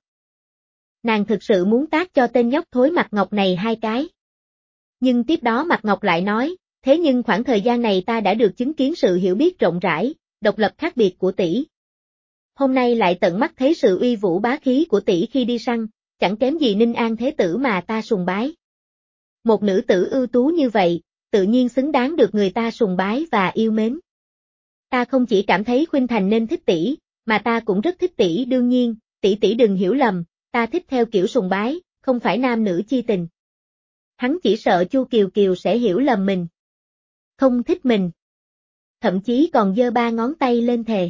Nàng thực sự muốn tát cho tên nhóc thối Mạc Ngọc này hai cái. Nhưng tiếp đó Mạc Ngọc lại nói, thế nhưng khoảng thời gian này ta đã được chứng kiến sự hiểu biết rộng rãi, độc lập khác biệt của tỷ. Hôm nay lại tận mắt thấy sự uy vũ bá khí của tỷ khi đi săn, chẳng kém gì Ninh An Thế Tử mà ta sùng bái. Một nữ tử ưu tú như vậy, tự nhiên xứng đáng được người ta sùng bái và yêu mến. Ta không chỉ cảm thấy Khuynh Thành nên thích tỷ, mà ta cũng rất thích tỷ đương nhiên, tỷ tỷ đừng hiểu lầm, ta thích theo kiểu sùng bái, không phải nam nữ chi tình. Hắn chỉ sợ Chu Kiều Kiều sẽ hiểu lầm mình. Không thích mình. Thậm chí còn giơ ba ngón tay lên thề.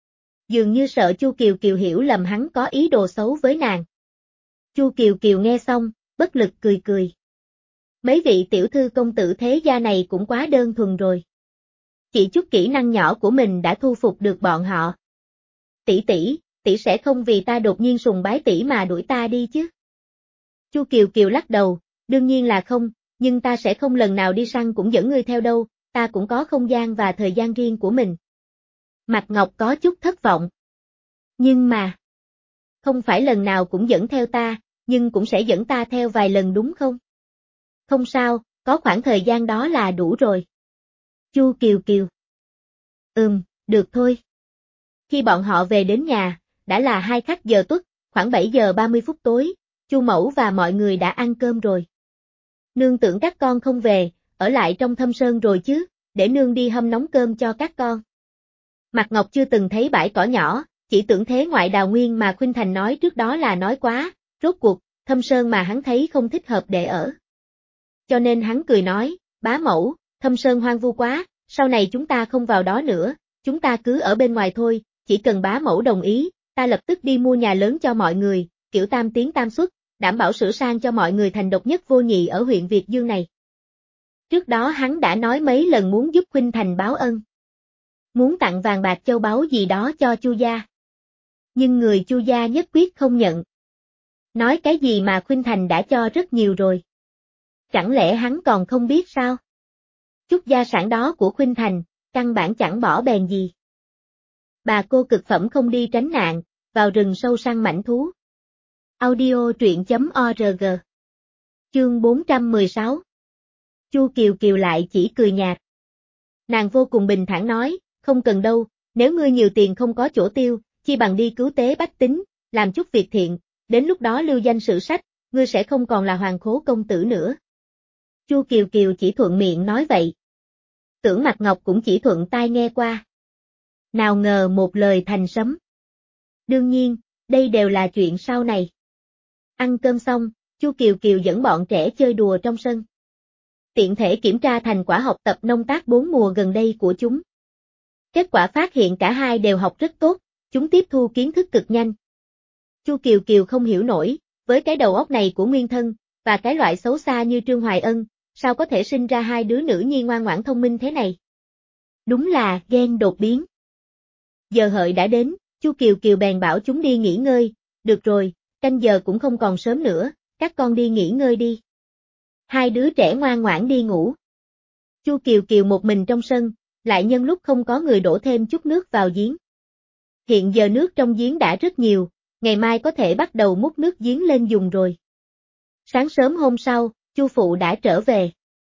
Dường như sợ Chu Kiều Kiều hiểu lầm hắn có ý đồ xấu với nàng. Chu Kiều Kiều nghe xong, bất lực cười cười. Mấy vị tiểu thư công tử thế gia này cũng quá đơn thuần rồi. Chỉ chút kỹ năng nhỏ của mình đã thu phục được bọn họ. Tỷ tỷ, tỷ sẽ không vì ta đột nhiên sùng bái tỷ mà đuổi ta đi chứ? Chu Kiều Kiều lắc đầu, đương nhiên là không, nhưng ta sẽ không lần nào đi săn cũng dẫn ngươi theo đâu, ta cũng có không gian và thời gian riêng của mình. Mạc Ngọc có chút thất vọng. Nhưng mà, không phải lần nào cũng dẫn theo ta, nhưng cũng sẽ dẫn ta theo vài lần đúng không? Không sao, có khoảng thời gian đó là đủ rồi. Chu Kiều Kiều. Ừm, được thôi. Khi bọn họ về đến nhà, đã là hai khắc giờ tuất, khoảng bảy giờ ba mươi phút tối, Chu Mẫu và mọi người đã ăn cơm rồi. Nương tưởng các con không về, ở lại trong Thâm Sơn rồi chứ, để nương đi hâm nóng cơm cho các con. Mạc Ngọc chưa từng thấy bãi cỏ nhỏ, chỉ tưởng thế ngoại đào nguyên mà Khuynh Thành nói trước đó là nói quá, rốt cuộc, Thâm Sơn mà hắn thấy không thích hợp để ở. Cho nên hắn cười nói, bá mẫu, Thâm Sơn hoang vu quá, sau này chúng ta không vào đó nữa, chúng ta cứ ở bên ngoài thôi, chỉ cần bá mẫu đồng ý, ta lập tức đi mua nhà lớn cho mọi người, kiểu tam tiến tam xuất, đảm bảo sửa sang cho mọi người thành độc nhất vô nhị ở huyện Việt Dương này. Trước đó hắn đã nói mấy lần muốn giúp Khuynh Thành báo ân. Muốn tặng vàng bạc châu báu gì đó cho Chu gia. Nhưng người Chu gia nhất quyết không nhận. Nói cái gì mà Khuynh Thành đã cho rất nhiều rồi. Chẳng lẽ hắn còn không biết sao? Chút gia sản đó của Khuynh Thành, căn bản chẳng bỏ bèn gì. Bà cô cực phẩm không đi tránh nạn, vào rừng sâu săn mãnh thú. Audio truyện chấm org. Chương bốn trăm mười sáu. Chu Kiều Kiều lại chỉ cười nhạt. Nàng vô cùng bình thản nói, không cần đâu, nếu ngươi nhiều tiền không có chỗ tiêu, chi bằng đi cứu tế bách tính, làm chút việc thiện, đến lúc đó lưu danh sử sách, ngươi sẽ không còn là hoàng khố công tử nữa. Chu Kiều Kiều chỉ thuận miệng nói vậy. Tưởng Mạc Ngọc cũng chỉ thuận tai nghe qua. Nào ngờ một lời thành sấm. Đương nhiên, đây đều là chuyện sau này. Ăn cơm xong, Chu Kiều Kiều dẫn bọn trẻ chơi đùa trong sân. Tiện thể kiểm tra thành quả học tập nông tác bốn mùa gần đây của chúng. Kết quả phát hiện cả hai đều học rất tốt, chúng tiếp thu kiến thức cực nhanh. Chu Kiều Kiều không hiểu nổi, với cái đầu óc này của nguyên thân, và cái loại xấu xa như Trương Hoài Ân, sao có thể sinh ra hai đứa nữ nhi ngoan ngoãn thông minh thế này? Đúng là ghen đột biến. Giờ hợi đã đến, Chu Kiều Kiều bèn bảo chúng đi nghỉ ngơi, được rồi, canh giờ cũng không còn sớm nữa, các con đi nghỉ ngơi đi. Hai đứa trẻ ngoan ngoãn đi ngủ. Chu Kiều Kiều một mình trong sân, lại nhân lúc không có người đổ thêm chút nước vào giếng. Hiện giờ nước trong giếng đã rất nhiều, ngày mai có thể bắt đầu múc nước giếng lên dùng rồi. Sáng sớm hôm sau, Chu phụ đã trở về.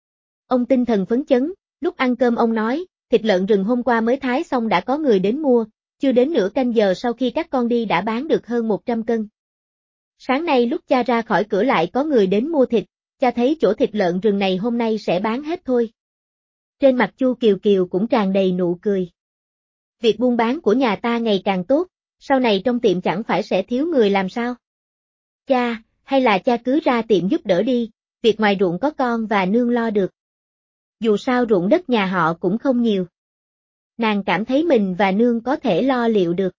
Ông tinh thần phấn chấn, lúc ăn cơm ông nói, thịt lợn rừng hôm qua mới thái xong đã có người đến mua, chưa đến nửa canh giờ sau khi các con đi đã bán được hơn một trăm cân. Sáng nay lúc cha ra khỏi cửa lại có người đến mua thịt, cha thấy chỗ thịt lợn rừng này hôm nay sẽ bán hết thôi. Trên mặt Chu Kiều Kiều cũng tràn đầy nụ cười. Việc buôn bán của nhà ta ngày càng tốt, sau này trong tiệm chẳng phải sẽ thiếu người làm sao? Cha, hay là cha cứ ra tiệm giúp đỡ đi, việc ngoài ruộng có con và nương lo được. Dù sao ruộng đất nhà họ cũng không nhiều. Nàng cảm thấy mình và nương có thể lo liệu được.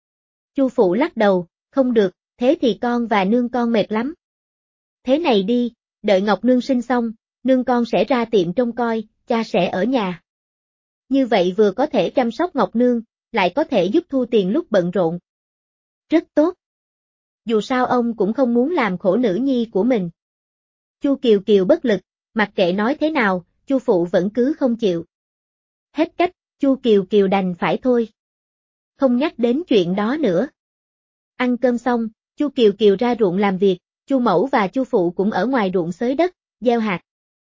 Chu phụ lắc đầu, không được, thế thì con và nương con mệt lắm. Thế này đi, đợi Ngọc Nương sinh xong, nương con sẽ ra tiệm trông coi, cha sẽ ở nhà. Như vậy vừa có thể chăm sóc Ngọc Nương, lại có thể giúp thu tiền lúc bận rộn. Rất tốt. Dù sao ông cũng không muốn làm khổ nữ nhi của mình. Chu Kiều Kiều bất lực, mặc kệ nói thế nào, Chu phụ vẫn cứ không chịu. Hết cách, Chu Kiều Kiều đành phải thôi. Không nhắc đến chuyện đó nữa. Ăn cơm xong, Chu Kiều Kiều ra ruộng làm việc, Chu mẫu và Chu phụ cũng ở ngoài ruộng xới đất, gieo hạt.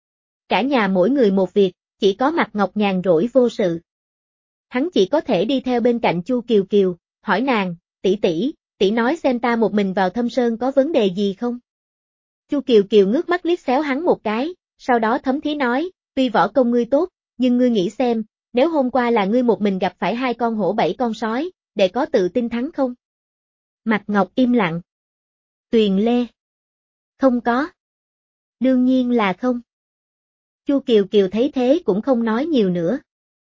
Cả nhà mỗi người một việc, chỉ có Mạc Ngọc nhàn rỗi vô sự. Hắn chỉ có thể đi theo bên cạnh Chu Kiều Kiều, hỏi nàng, tỷ tỷ, tỷ nói xem ta một mình vào Thâm Sơn có vấn đề gì không? Chu Kiều Kiều ngước mắt liếc xéo hắn một cái, sau đó thấm thía nói, tuy võ công ngươi tốt, nhưng ngươi nghĩ xem, nếu hôm qua là ngươi một mình gặp phải hai con hổ bảy con sói, để có tự tin thắng không? Mạc Ngọc im lặng. Tuyền Lê. Không có. Đương nhiên là không. Chu Kiều Kiều thấy thế cũng không nói nhiều nữa.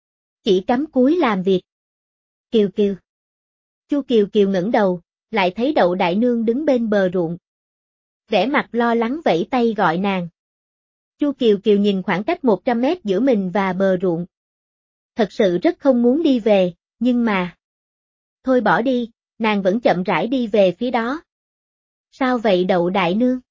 Chỉ cắm cúi làm việc. Kiều Kiều. Chu Kiều Kiều ngẩng đầu, lại thấy Đậu Đại Nương đứng bên bờ ruộng. Vẻ mặt lo lắng vẫy tay gọi nàng. Chu Kiều Kiều nhìn khoảng cách một trăm mét giữa mình và bờ ruộng. Thật sự rất không muốn đi về, nhưng mà... Thôi bỏ đi, nàng vẫn chậm rãi đi về phía đó. Sao vậy Đậu Đại Nương?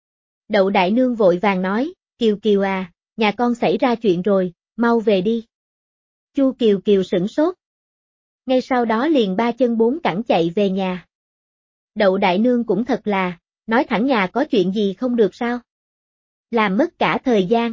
Đậu Đại Nương vội vàng nói, Kiều Kiều à, nhà con xảy ra chuyện rồi, mau về đi. Chu Kiều Kiều sửng sốt. Ngay sau đó liền ba chân bốn cẳng chạy về nhà. Đậu Đại Nương cũng thật là, nói thẳng nhà có chuyện gì không được sao? Làm mất cả thời gian.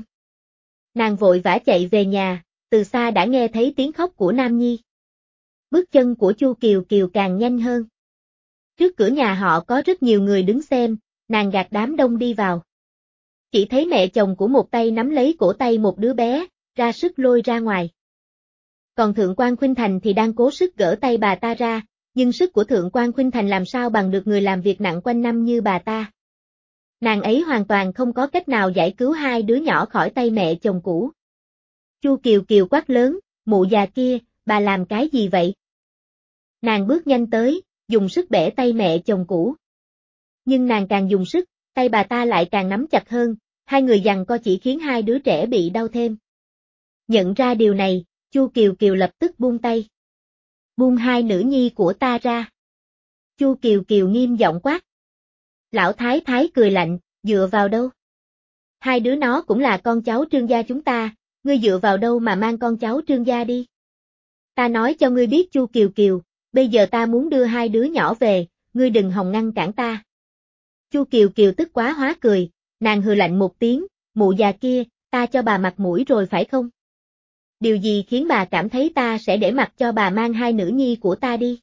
Nàng vội vã chạy về nhà, từ xa đã nghe thấy tiếng khóc của Nam Nhi. Bước chân của Chu Kiều Kiều càng nhanh hơn. Trước cửa nhà họ có rất nhiều người đứng xem, nàng gạt đám đông đi vào. Chỉ thấy mẹ chồng của một tay nắm lấy cổ tay một đứa bé, ra sức lôi ra ngoài. Còn Thượng quan Khuynh Thành thì đang cố sức gỡ tay bà ta ra, nhưng sức của Thượng quan Khuynh Thành làm sao bằng được người làm việc nặng quanh năm như bà ta. Nàng ấy hoàn toàn không có cách nào giải cứu hai đứa nhỏ khỏi tay mẹ chồng cũ. Chu Kiều Kiều quát lớn, mụ già kia, bà làm cái gì vậy? Nàng bước nhanh tới, dùng sức bẻ tay mẹ chồng cũ. Nhưng nàng càng dùng sức, tay bà ta lại càng nắm chặt hơn, hai người giằng co chỉ khiến hai đứa trẻ bị đau thêm. Nhận ra điều này, Chu Kiều Kiều lập tức buông tay. Buông hai nữ nhi của ta ra. Chu Kiều Kiều nghiêm giọng quát. Lão Thái Thái cười lạnh, dựa vào đâu? Hai đứa nó cũng là con cháu Trương gia chúng ta, ngươi dựa vào đâu mà mang con cháu Trương gia đi? Ta nói cho ngươi biết Chu Kiều Kiều, bây giờ ta muốn đưa hai đứa nhỏ về, ngươi đừng hòng ngăn cản ta. Chu Kiều Kiều tức quá hóa cười, nàng hừ lạnh một tiếng, mụ già kia, ta cho bà mặt mũi rồi phải không? Điều gì khiến bà cảm thấy ta sẽ để mặc cho bà mang hai nữ nhi của ta đi?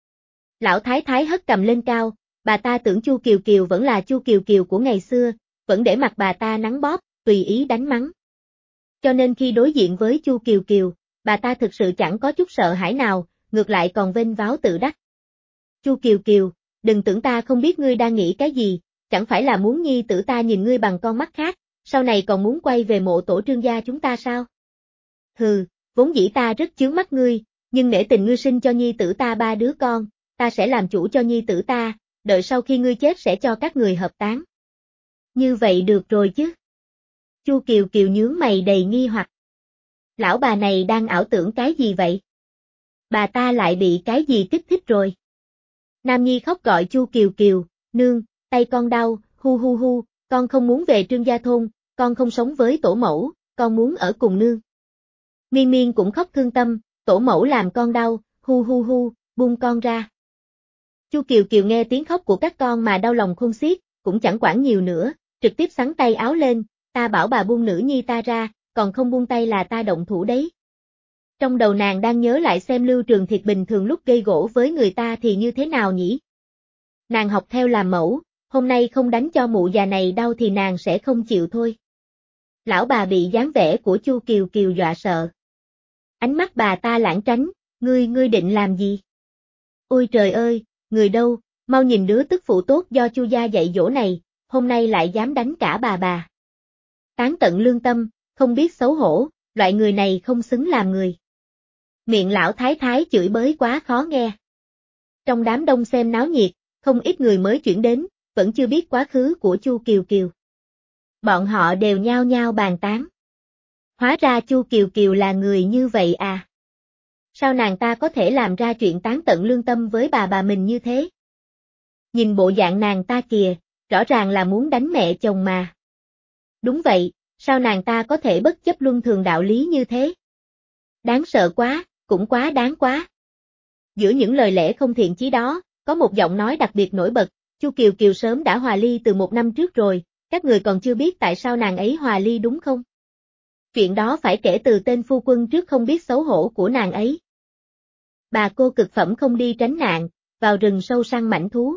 Lão Thái Thái hất cầm lên cao, bà ta tưởng Chu Kiều Kiều vẫn là Chu Kiều Kiều của ngày xưa, vẫn để mặc bà ta nắn bóp, tùy ý đánh mắng. Cho nên khi đối diện với Chu Kiều Kiều, bà ta thực sự chẳng có chút sợ hãi nào, ngược lại còn vênh váo tự đắc. Chu Kiều Kiều, đừng tưởng ta không biết ngươi đang nghĩ cái gì, chẳng phải là muốn nhi tử ta nhìn ngươi bằng con mắt khác, sau này còn muốn quay về mộ tổ Trương gia chúng ta sao? Hừ, vốn dĩ ta rất chướng mắt ngươi, nhưng nể tình ngươi sinh cho nhi tử ta ba đứa con, ta sẽ làm chủ cho nhi tử ta, đợi sau khi ngươi chết sẽ cho các người hợp táng. Như vậy được rồi chứ? Chu Kiều Kiều nhướng mày đầy nghi hoặc. Lão bà này đang ảo tưởng cái gì vậy? Bà ta lại bị cái gì kích thích rồi? Nam Nhi khóc gọi Chu Kiều Kiều, nương, tay con đau, hu hu hu, con không muốn về Trương gia thôn, con không sống với tổ mẫu, con muốn ở cùng nương. Miên Miên cũng khóc thương tâm, tổ mẫu làm con đau, hu hu hu, buông con ra. Chu Kiều Kiều nghe tiếng khóc của các con mà đau lòng khôn xiết, cũng chẳng quản nhiều nữa, trực tiếp xắn tay áo lên, ta bảo bà buông nữ nhi ta ra, còn không buông tay là ta động thủ đấy. Trong đầu nàng đang nhớ lại xem Lưu Trường Thiệt bình thường lúc gây gỗ với người ta thì như thế nào nhỉ? Nàng học theo làm mẫu, hôm nay không đánh cho mụ già này đau thì nàng sẽ không chịu thôi. Lão bà bị dáng vẻ của Chu Kiều Kiều dọa sợ. Ánh mắt bà ta lãng tránh, ngươi ngươi định làm gì? Ôi trời ơi, người đâu, mau nhìn đứa tức phụ tốt do Chu gia dạy dỗ này, hôm nay lại dám đánh cả bà bà. Tán tận lương tâm, không biết xấu hổ, loại người này không xứng làm người. Miệng lão thái thái chửi bới quá khó nghe. Trong đám đông xem náo nhiệt, không ít người mới chuyển đến, vẫn chưa biết quá khứ của Chu Kiều Kiều. Bọn họ đều nhao nhao bàn tán. Hóa ra Chu Kiều Kiều là người như vậy à? Sao nàng ta có thể làm ra chuyện tán tận lương tâm với bà bà mình như thế? Nhìn bộ dạng nàng ta kìa, rõ ràng là muốn đánh mẹ chồng mà. Đúng vậy, sao nàng ta có thể bất chấp luân thường đạo lý như thế? Đáng sợ quá, cũng quá đáng quá. Giữa những lời lẽ không thiện chí đó, có một giọng nói đặc biệt nổi bật, Chu Kiều Kiều sớm đã hòa ly từ một năm trước rồi, các người còn chưa biết tại sao nàng ấy hòa ly đúng không? Chuyện đó phải kể từ tên phu quân trước không biết xấu hổ của nàng ấy. Bà cô cực phẩm không đi tránh nạn, vào rừng sâu săn mãnh thú.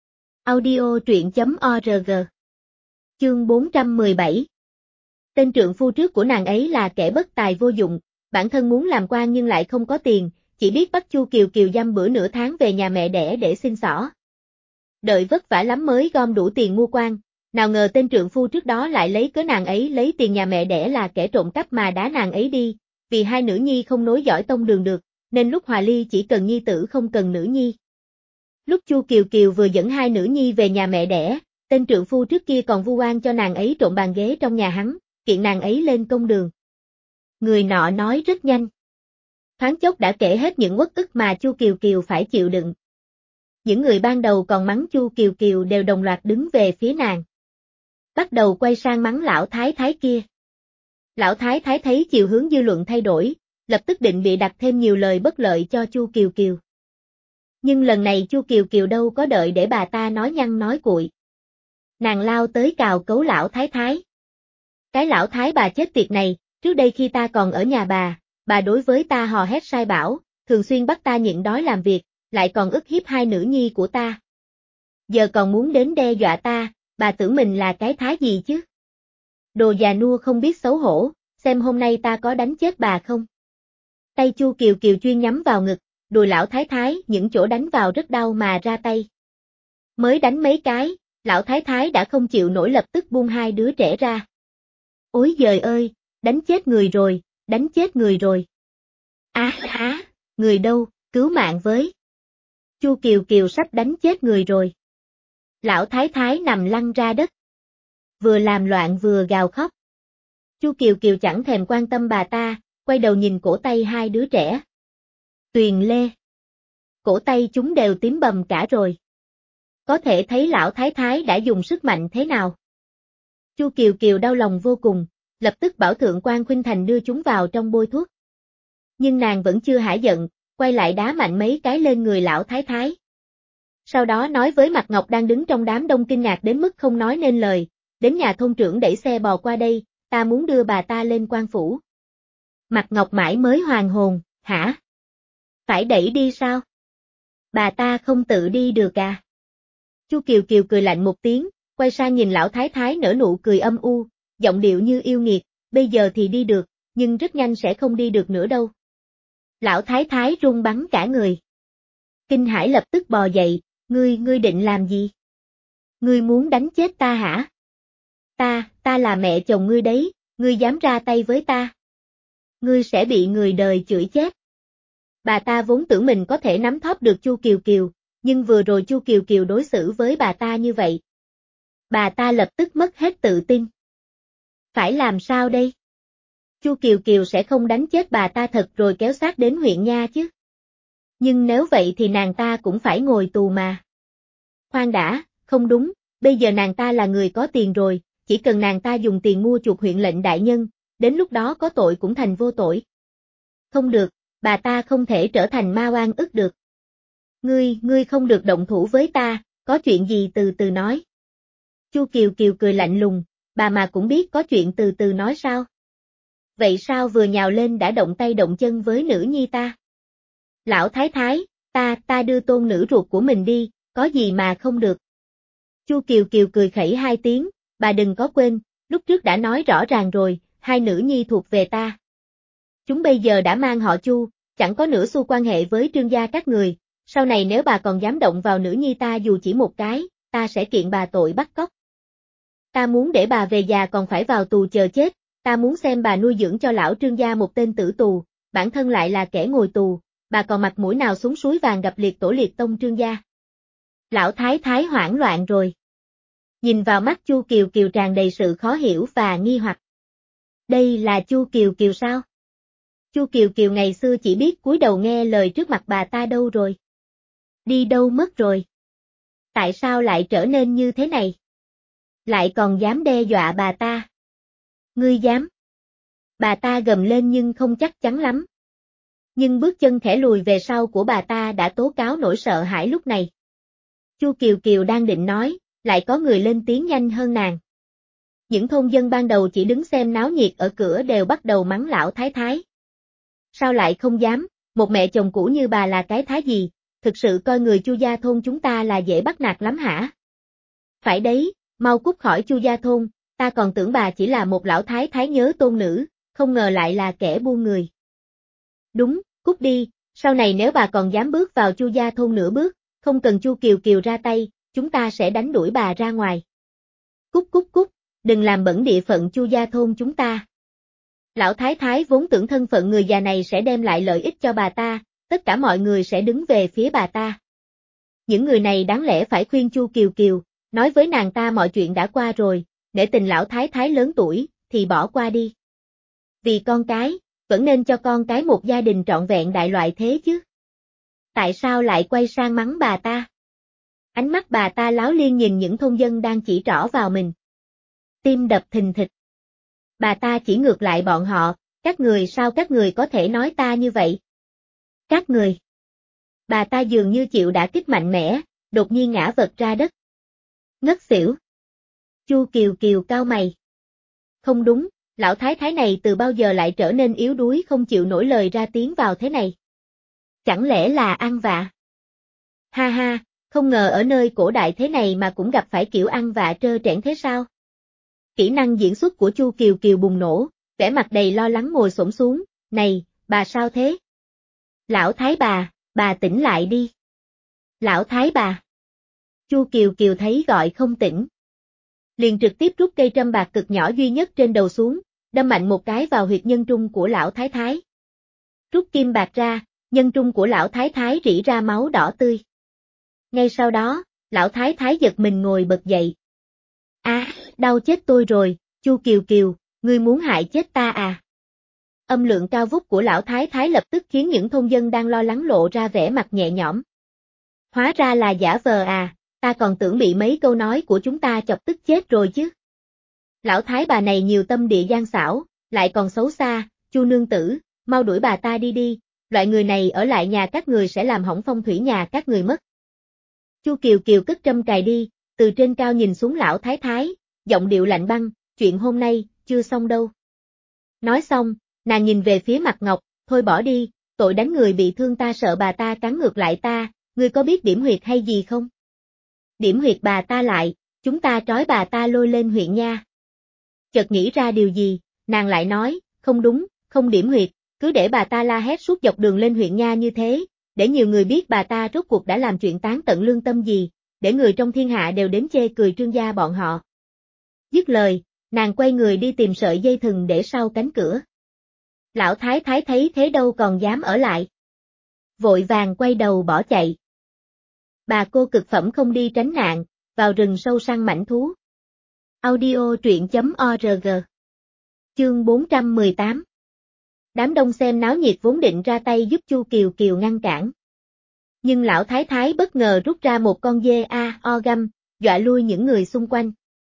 Audio truyện chấm org. Chương bốn trăm mười bảy. Tên trượng phu trước của nàng ấy là kẻ bất tài vô dụng, bản thân muốn làm quan nhưng lại không có tiền, chỉ biết bắt Chu Kiều Kiều dăm bữa nửa tháng về nhà mẹ đẻ để xin xỏ. Đợi vất vả lắm mới gom đủ tiền mua quan, nào ngờ tên trượng phu trước đó lại lấy cớ nàng ấy lấy tiền nhà mẹ đẻ là kẻ trộm cắp mà đá nàng ấy đi, vì hai nữ nhi không nối dõi tông đường được, nên lúc hòa ly chỉ cần nhi tử không cần nữ nhi. Lúc Chu Kiều Kiều vừa dẫn hai nữ nhi về nhà mẹ đẻ, tên trượng phu trước kia còn vu oan cho nàng ấy trộm bàn ghế trong nhà hắn, kiện nàng ấy lên công đường. Người nọ nói rất nhanh. Thoáng chốc đã kể hết những uất ức mà Chu Kiều Kiều phải chịu đựng. Những người ban đầu còn mắng Chu Kiều Kiều đều đồng loạt đứng về phía nàng. Bắt đầu quay sang mắng lão thái thái kia. Lão thái thái thấy chiều hướng dư luận thay đổi, lập tức định bịa đặt thêm nhiều lời bất lợi cho Chu Kiều Kiều. Nhưng lần này Chu Kiều Kiều đâu có đợi để bà ta nói nhăng nói cuội. Nàng lao tới cào cấu lão thái thái. Cái lão thái bà chết tiệt này, trước đây khi ta còn ở nhà bà, bà đối với ta hò hét sai bảo, thường xuyên bắt ta nhịn đói làm việc, lại còn ức hiếp hai nữ nhi của ta. Giờ còn muốn đến đe dọa ta, bà tưởng mình là cái thá gì chứ? Đồ già nua không biết xấu hổ, xem hôm nay ta có đánh chết bà không? Tay Chu Kiều Kiều chuyên nhắm vào ngực, đùi lão thái thái những chỗ đánh vào rất đau mà ra tay. Mới đánh mấy cái, lão thái thái đã không chịu nổi lập tức buông hai đứa trẻ ra. Ôi giời ơi, đánh chết người rồi, đánh chết người rồi. Á á, người đâu, cứu mạng với. Chu Kiều Kiều sắp đánh chết người rồi. Lão thái thái nằm lăn ra đất. Vừa làm loạn vừa gào khóc. Chu Kiều Kiều chẳng thèm quan tâm bà ta, quay đầu nhìn cổ tay hai đứa trẻ. Tuyền Lê. Cổ tay chúng đều tím bầm cả rồi. Có thể thấy lão thái thái đã dùng sức mạnh thế nào. Chu Kiều Kiều đau lòng vô cùng, lập tức bảo Thượng quan Khuynh Thành đưa chúng vào trong bôi thuốc. Nhưng nàng vẫn chưa hả giận, quay lại đá mạnh mấy cái lên người lão thái thái. Sau đó nói với Mạc Ngọc đang đứng trong đám đông kinh ngạc đến mức không nói nên lời, đến nhà thôn trưởng đẩy xe bò qua đây, ta muốn đưa bà ta lên quan phủ. Mạc Ngọc mãi mới hoàn hồn, hả? Phải đẩy đi sao? Bà ta không tự đi được à? Chu Kiều Kiều cười lạnh một tiếng, quay sang nhìn lão thái thái nở nụ cười âm u, giọng điệu như yêu nghiệt, bây giờ thì đi được, nhưng rất nhanh sẽ không đi được nữa đâu. Lão thái thái run bắn cả người. Kinh hãi lập tức bò dậy, ngươi, ngươi định làm gì? Ngươi muốn đánh chết ta hả? Ta, ta là mẹ chồng ngươi đấy, ngươi dám ra tay với ta? Ngươi sẽ bị người đời chửi chết. Bà ta vốn tưởng mình có thể nắm thóp được Chu Kiều Kiều, nhưng vừa rồi Chu Kiều Kiều đối xử với bà ta như vậy. Bà ta lập tức mất hết tự tin. Phải làm sao đây? Chu Kiều Kiều sẽ không đánh chết bà ta thật rồi kéo xác đến huyện nha chứ. Nhưng nếu vậy thì nàng ta cũng phải ngồi tù mà. Khoan đã, không đúng, bây giờ nàng ta là người có tiền rồi, chỉ cần nàng ta dùng tiền mua chuộc huyện lệnh đại nhân, đến lúc đó có tội cũng thành vô tội. Không được, bà ta không thể trở thành ma oan ức được. Ngươi, ngươi không được động thủ với ta, có chuyện gì từ từ nói. Chu Kiều Kiều cười lạnh lùng, bà mà cũng biết có chuyện từ từ nói sao? Vậy sao vừa nhào lên đã động tay động chân với nữ nhi ta? Lão thái thái, ta, ta đưa tôn nữ ruột của mình đi, có gì mà không được. Chu Kiều Kiều cười khẩy hai tiếng, bà đừng có quên, lúc trước đã nói rõ ràng rồi, hai nữ nhi thuộc về ta. Chúng bây giờ đã mang họ Chu, chẳng có nửa xu quan hệ với Trương gia các người, sau này nếu bà còn dám động vào nữ nhi ta dù chỉ một cái, ta sẽ kiện bà tội bắt cóc. Ta muốn để bà về già còn phải vào tù chờ chết, ta muốn xem bà nuôi dưỡng cho lão Trương gia một tên tử tù, bản thân lại là kẻ ngồi tù, bà còn mặt mũi nào xuống suối vàng gặp liệt tổ liệt tông Trương gia. Lão thái thái hoảng loạn rồi. Nhìn vào mắt Chu Kiều Kiều tràn đầy sự khó hiểu và nghi hoặc. Đây là Chu Kiều Kiều sao? Chu Kiều Kiều ngày xưa chỉ biết cúi đầu nghe lời trước mặt bà ta đâu rồi? Đi đâu mất rồi? Tại sao lại trở nên như thế này? Lại còn dám đe dọa bà ta? Ngươi dám? Bà ta gầm lên nhưng không chắc chắn lắm. Nhưng bước chân khẽ lùi về sau của bà ta đã tố cáo nỗi sợ hãi lúc này. Chu Kiều Kiều đang định nói, lại có người lên tiếng nhanh hơn nàng. Những thôn dân ban đầu chỉ đứng xem náo nhiệt ở cửa đều bắt đầu mắng lão thái thái. Sao lại không dám, một mẹ chồng cũ như bà là cái thái gì, thực sự coi người Chu gia thôn chúng ta là dễ bắt nạt lắm hả? Phải đấy, mau cút khỏi Chu gia thôn, ta còn tưởng bà chỉ là một lão thái thái nhớ tôn nữ, không ngờ lại là kẻ buôn người. Đúng, cút đi, sau này nếu bà còn dám bước vào Chu gia thôn nửa bước, không cần Chu Kiều Kiều ra tay, chúng ta sẽ đánh đuổi bà ra ngoài. Cút cút cút, đừng làm bẩn địa phận Chu gia thôn chúng ta. Lão thái thái vốn tưởng thân phận người già này sẽ đem lại lợi ích cho bà ta, tất cả mọi người sẽ đứng về phía bà ta. Những người này đáng lẽ phải khuyên Chu Kiều Kiều, nói với nàng ta mọi chuyện đã qua rồi, nể tình lão thái thái lớn tuổi, thì bỏ qua đi. Vì con cái, vẫn nên cho con cái một gia đình trọn vẹn đại loại thế chứ. Tại sao lại quay sang mắng bà ta? Ánh mắt bà ta láo liên nhìn những thôn dân đang chỉ trỏ vào mình. Tim đập thình thịch. Bà ta chỉ ngược lại bọn họ, các người sao các người có thể nói ta như vậy? Các người. Bà ta dường như chịu đả kích mạnh mẽ, đột nhiên ngã vật ra đất. Ngất xỉu. Chu Kiều Kiều cau mày. Không đúng, lão thái thái này từ bao giờ lại trở nên yếu đuối không chịu nổi lời ra tiếng vào thế này? Chẳng lẽ là ăn vạ? Ha ha, không ngờ ở nơi cổ đại thế này mà cũng gặp phải kiểu ăn vạ trơ trẽn thế sao? Kỹ năng diễn xuất của Chu Kiều Kiều bùng nổ, vẻ mặt đầy lo lắng ngồi xổm xuống, này, bà sao thế? Lão thái bà, Bà tỉnh lại đi. Lão thái bà. Chu Kiều Kiều thấy gọi không tỉnh. Liền trực tiếp rút cây trâm bạc cực nhỏ duy nhất trên đầu xuống, đâm mạnh một cái vào huyệt nhân trung của lão thái thái. Rút kim bạc ra, nhân trung của lão thái thái rỉ ra máu đỏ tươi. Ngay sau đó, lão thái thái giật mình ngồi bật dậy. A, à, đau chết tôi rồi, Chu Kiều Kiều, ngươi muốn hại chết ta à? Âm lượng cao vút của lão thái thái lập tức khiến những thôn dân đang lo lắng lộ ra vẻ mặt nhẹ nhõm. Hóa ra là giả vờ à, ta còn tưởng bị mấy câu nói của chúng ta chọc tức chết rồi chứ. Lão thái bà này nhiều tâm địa gian xảo, lại còn xấu xa, Chu nương tử, mau đuổi bà ta đi đi, loại người này ở lại nhà các người sẽ làm hỏng phong thủy nhà các người mất. Chu Kiều Kiều cất trâm cài đi, từ trên cao nhìn xuống lão thái thái, giọng điệu lạnh băng, chuyện hôm nay, chưa xong đâu. Nói xong, nàng nhìn về phía Mạc Ngọc, thôi bỏ đi, tội đánh người bị thương ta sợ bà ta cắn ngược lại ta, ngươi có biết điểm huyệt hay gì không? Điểm huyệt bà ta lại, chúng ta trói bà ta lôi lên huyện nha. Chợt nghĩ ra điều gì, nàng lại nói, không đúng, không điểm huyệt, cứ để bà ta la hét suốt dọc đường lên huyện nha như thế, để nhiều người biết bà ta rốt cuộc đã làm chuyện tán tận lương tâm gì, để người trong thiên hạ đều đến chê cười Trương gia bọn họ. Dứt lời, nàng quay người đi tìm sợi dây thừng để sau cánh cửa. Lão thái thái thấy thế đâu còn dám ở lại. Vội vàng quay đầu bỏ chạy. Bà cô cực phẩm không đi tránh nạn, vào rừng sâu săn mãnh thú. Audio truyện chấm org. Chương bốn trăm mười tám. Đám đông xem náo nhiệt vốn định ra tay giúp Chu Kiều Kiều ngăn cản. Nhưng lão thái thái bất ngờ rút ra một con dê a o găm, dọa lui những người xung quanh.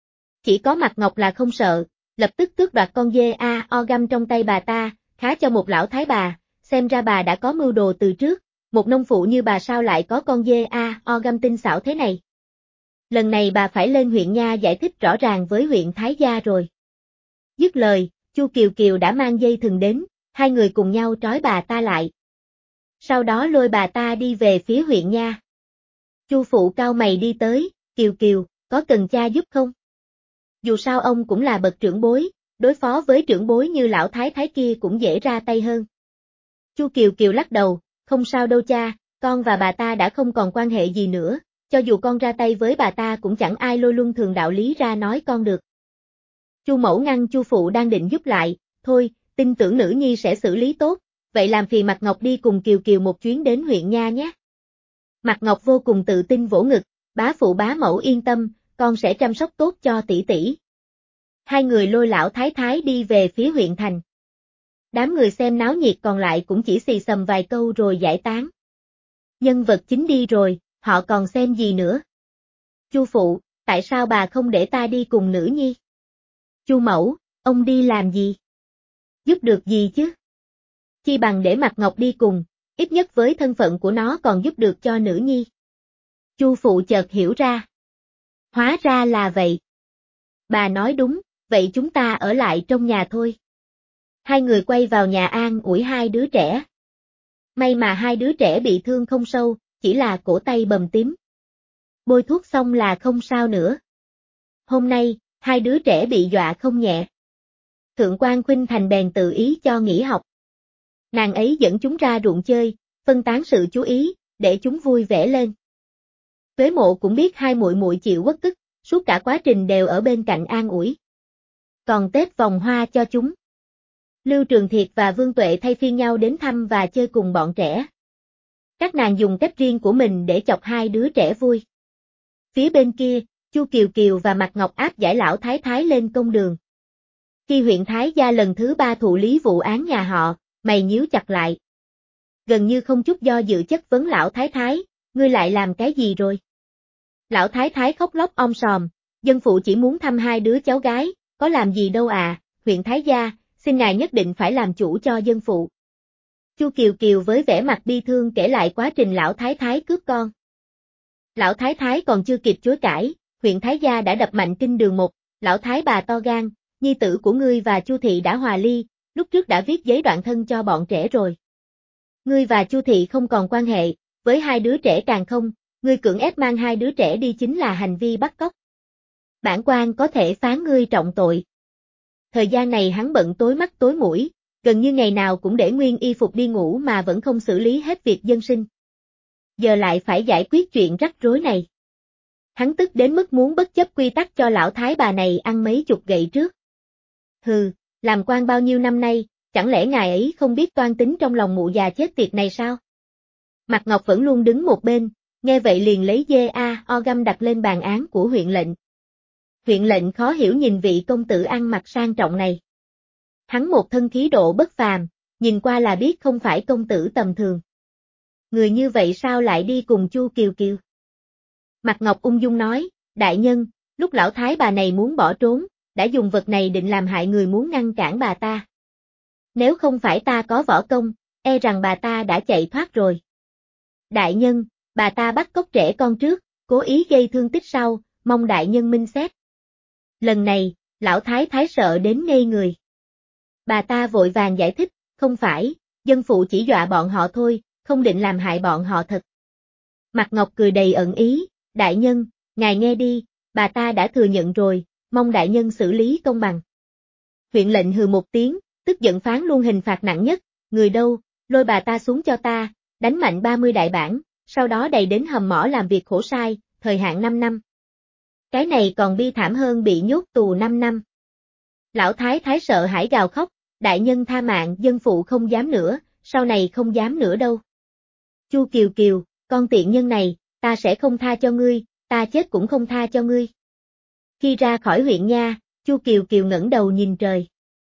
Chỉ có Mạc Ngọc là không sợ, lập tức tước đoạt con dê a o găm trong tay bà ta, khá cho một lão thái bà, xem ra bà đã có mưu đồ từ trước, một nông phụ như bà sao lại có con dê a o găm tinh xảo thế này. Lần này bà phải lên huyện nha giải thích rõ ràng với huyện Thái Gia rồi. Dứt lời, Chu Kiều Kiều đã mang dây thừng đến, hai người cùng nhau trói bà ta lại. Sau đó lôi bà ta đi về phía huyện nha. Chu phụ cao mày đi tới, Kiều Kiều, có cần cha giúp không? Dù sao ông cũng là bậc trưởng bối, đối phó với trưởng bối như lão thái thái kia cũng dễ ra tay hơn. Chu Kiều Kiều lắc đầu, không sao đâu cha, con và bà ta đã không còn quan hệ gì nữa, cho dù con ra tay với bà ta cũng chẳng ai lôi luân thường đạo lý ra nói con được. Chu mẫu ngăn Chu phụ đang định giúp lại, thôi, tin tưởng nữ nhi sẽ xử lý tốt, vậy làm phiền Mạc Ngọc đi cùng Kiều Kiều một chuyến đến huyện nha nhé. Mạc Ngọc vô cùng tự tin vỗ ngực, bá phụ bá mẫu yên tâm, con sẽ chăm sóc tốt cho tỷ tỷ. Hai người lôi lão thái thái đi về phía huyện thành. Đám người xem náo nhiệt còn lại cũng chỉ xì xầm vài câu rồi giải tán. Nhân vật chính đi rồi, họ còn xem gì nữa? Chu phụ, tại sao bà không để ta đi cùng nữ nhi? Chu mẫu, ông đi làm gì? Giúp được gì chứ? Chi bằng để Mạc Ngọc đi cùng, ít nhất với thân phận của nó còn giúp được cho nữ nhi. Chu phụ chợt hiểu ra. Hóa ra là vậy. Bà nói đúng, vậy chúng ta ở lại trong nhà thôi. Hai người quay vào nhà an ủi hai đứa trẻ. May mà hai đứa trẻ bị thương không sâu, chỉ là cổ tay bầm tím. Bôi thuốc xong là không sao nữa. Hôm nay, hai đứa trẻ bị dọa không nhẹ. Thượng quan Khuynh Thành bèn tự ý cho nghỉ học. Nàng ấy dẫn chúng ra ruộng chơi, phân tán sự chú ý, để chúng vui vẻ lên. Tuế Mộ cũng biết hai muội muội chịu uất ức, suốt cả quá trình đều ở bên cạnh an ủi. Còn Tết vòng hoa cho chúng. Lưu Trường Thiệt và Vương Tuệ thay phiên nhau đến thăm và chơi cùng bọn trẻ. Các nàng dùng cách riêng của mình để chọc hai đứa trẻ vui. Phía bên kia, Chu Kiều Kiều và Mạc Ngọc áp giải lão thái thái lên công đường. Khi huyện Thái Gia lần thứ ba thụ lý vụ án nhà họ, mày nhíu chặt lại. Gần như không chút do dự chất vấn lão thái thái, ngươi lại làm cái gì rồi? Lão thái thái khóc lóc om sòm, dân phụ chỉ muốn thăm hai đứa cháu gái, có làm gì đâu à, huyện Thái Gia, xin ngài nhất định phải làm chủ cho dân phụ. Chu Kiều Kiều với vẻ mặt bi thương kể lại quá trình lão thái thái cướp con. Lão thái thái còn chưa kịp chối cãi, huyện Thái Gia đã đập mạnh kinh đường một, lão thái bà to gan, nhi tử của ngươi và Chu thị đã hòa ly, lúc trước đã viết giấy đoạn thân cho bọn trẻ rồi. Ngươi và Chu thị không còn quan hệ, với hai đứa trẻ càng không, ngươi cưỡng ép mang hai đứa trẻ đi chính là hành vi bắt cóc. Bản quan có thể phán ngươi trọng tội. Thời gian này hắn bận tối mắt tối mũi, gần như ngày nào cũng để nguyên y phục đi ngủ mà vẫn không xử lý hết việc dân sinh. giờ lại phải giải quyết chuyện rắc rối này. Hắn tức đến mức muốn bất chấp quy tắc cho lão thái bà này ăn mấy chục gậy trước. Hừ, làm quan bao nhiêu năm nay, chẳng lẽ ngài ấy không biết toan tính trong lòng mụ già chết tiệt này sao? Mạc Ngọc vẫn luôn đứng một bên, nghe vậy liền lấy dê a o găm đặt lên bàn án của huyện lệnh. Huyện lệnh khó hiểu nhìn vị công tử ăn mặc sang trọng này. Hắn một thân khí độ bất phàm, nhìn qua là biết không phải công tử tầm thường. Người như vậy sao lại đi cùng Chu Kiều Kiều? Mạc Ngọc ung dung nói, đại nhân, lúc lão thái bà này muốn bỏ trốn, đã dùng vật này định làm hại người muốn ngăn cản bà ta. Nếu không phải ta có võ công, e rằng bà ta đã chạy thoát rồi. Đại nhân, bà ta bắt cóc trẻ con trước, cố ý gây thương tích sau, mong đại nhân minh xét. Lần này, lão thái thái sợ đến ngây người. Bà ta vội vàng giải thích, không phải, dân phụ chỉ dọa bọn họ thôi, không định làm hại bọn họ thật. Mạc Ngọc cười đầy ẩn ý, đại nhân, ngài nghe đi, bà ta đã thừa nhận rồi, mong đại nhân xử lý công bằng. Huyện lệnh hừ một tiếng, tức giận phán luôn hình phạt nặng nhất, người đâu, lôi bà ta xuống cho ta, đánh mạnh ba mươi đại bản, sau đó đày đến hầm mỏ làm việc khổ sai, thời hạn năm năm. Cái này còn bi thảm hơn bị nhốt tù năm năm. Lão thái thái sợ hãi gào khóc, đại nhân tha mạng, dân phụ không dám nữa, sau này không dám nữa đâu. Chu Kiều Kiều, con tiện nhân này, ta sẽ không tha cho ngươi, ta chết cũng không tha cho ngươi. Khi ra khỏi huyện nha, Chu Kiều Kiều ngẩng đầu nhìn trời.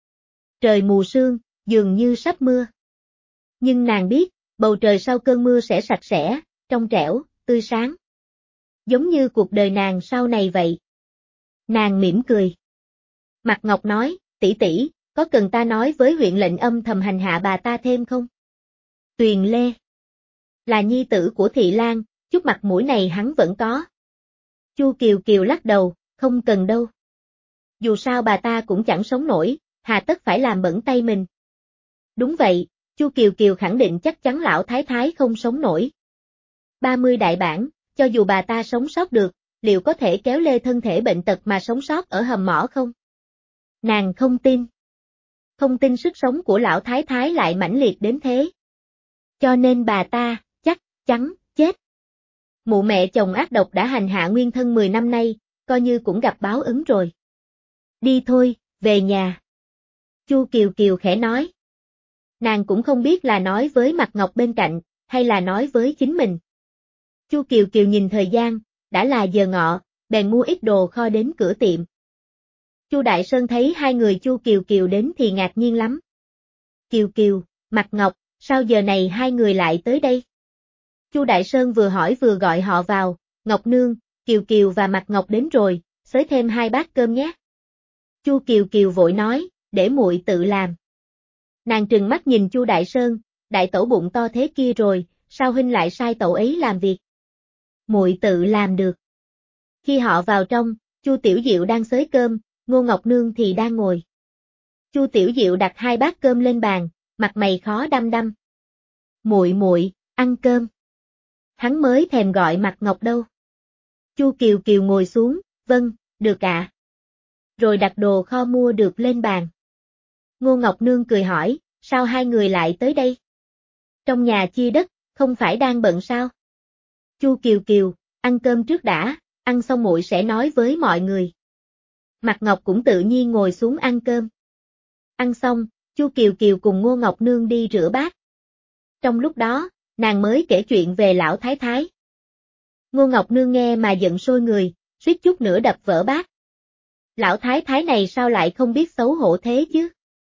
Trời mù sương, dường như sắp mưa. Nhưng nàng biết, bầu trời sau cơn mưa sẽ sạch sẽ, trong trẻo, tươi sáng. Giống như cuộc đời nàng sau này vậy. Nàng mỉm cười. Mạc Ngọc nói, tỷ tỷ, có cần ta nói với huyện lệnh âm thầm hành hạ bà ta thêm không? Tuyền Lê là nhi tử của Thị Lan, chút mặt mũi này hắn vẫn có. Chu Kiều Kiều lắc đầu, không cần đâu. Dù sao bà ta cũng chẳng sống nổi, hà tất phải làm bẩn tay mình. Đúng vậy, Chu Kiều Kiều khẳng định chắc chắn lão thái thái không sống nổi. ba mươi đại bản, cho dù bà ta sống sót được, liệu có thể kéo lê thân thể bệnh tật mà sống sót ở hầm mỏ không? Nàng không tin. Không tin sức sống của lão thái thái lại mãnh liệt đến thế. Cho nên bà ta, chắc chắn, chết. Mụ mẹ chồng ác độc đã hành hạ nguyên thân mười năm nay, coi như cũng gặp báo ứng rồi. Đi thôi, về nhà. Chu Kiều Kiều khẽ nói. Nàng cũng không biết là nói với Mạc Ngọc bên cạnh, hay là nói với chính mình. Chu Kiều Kiều nhìn thời gian, đã là giờ ngọ, bèn mua ít đồ kho đến cửa tiệm. Chu Đại Sơn thấy hai người Chu Kiều Kiều đến thì ngạc nhiên lắm. Kiều Kiều, Mạc Ngọc, sao giờ này hai người lại tới đây? Chu Đại Sơn vừa hỏi vừa gọi họ vào, Ngọc Nương, Kiều Kiều và Mạc Ngọc đến rồi, xới thêm hai bát cơm nhé. Chu Kiều Kiều vội nói, để muội tự làm. Nàng trừng mắt nhìn Chu Đại Sơn, đại tẩu bụng to thế kia rồi, sao huynh lại sai tẩu ấy làm việc? Muội tự làm được. Khi họ vào trong, Chu Tiểu Diệu đang xới cơm, Ngô Ngọc Nương thì đang ngồi. Chu Tiểu Diệu đặt hai bát cơm lên bàn, mặt mày khó đăm đăm. Muội muội, ăn cơm. Hắn mới thèm gọi Mạc Ngọc đâu. Chu Kiều Kiều ngồi xuống, vâng, được ạ. Rồi đặt đồ kho mua được lên bàn. Ngô Ngọc Nương cười hỏi, sao hai người lại tới đây? Trong nhà chia đất, không phải đang bận sao? Chu Kiều Kiều, ăn cơm trước đã, ăn xong muội sẽ nói với mọi người. Mạc Ngọc cũng tự nhiên ngồi xuống ăn cơm. Ăn xong, Chu Kiều Kiều cùng Ngô Ngọc Nương đi rửa bát. Trong lúc đó, nàng mới kể chuyện về lão thái thái. Ngô Ngọc Nương nghe mà giận sôi người, suýt chút nữa đập vỡ bát. Lão thái thái này sao lại không biết xấu hổ thế chứ?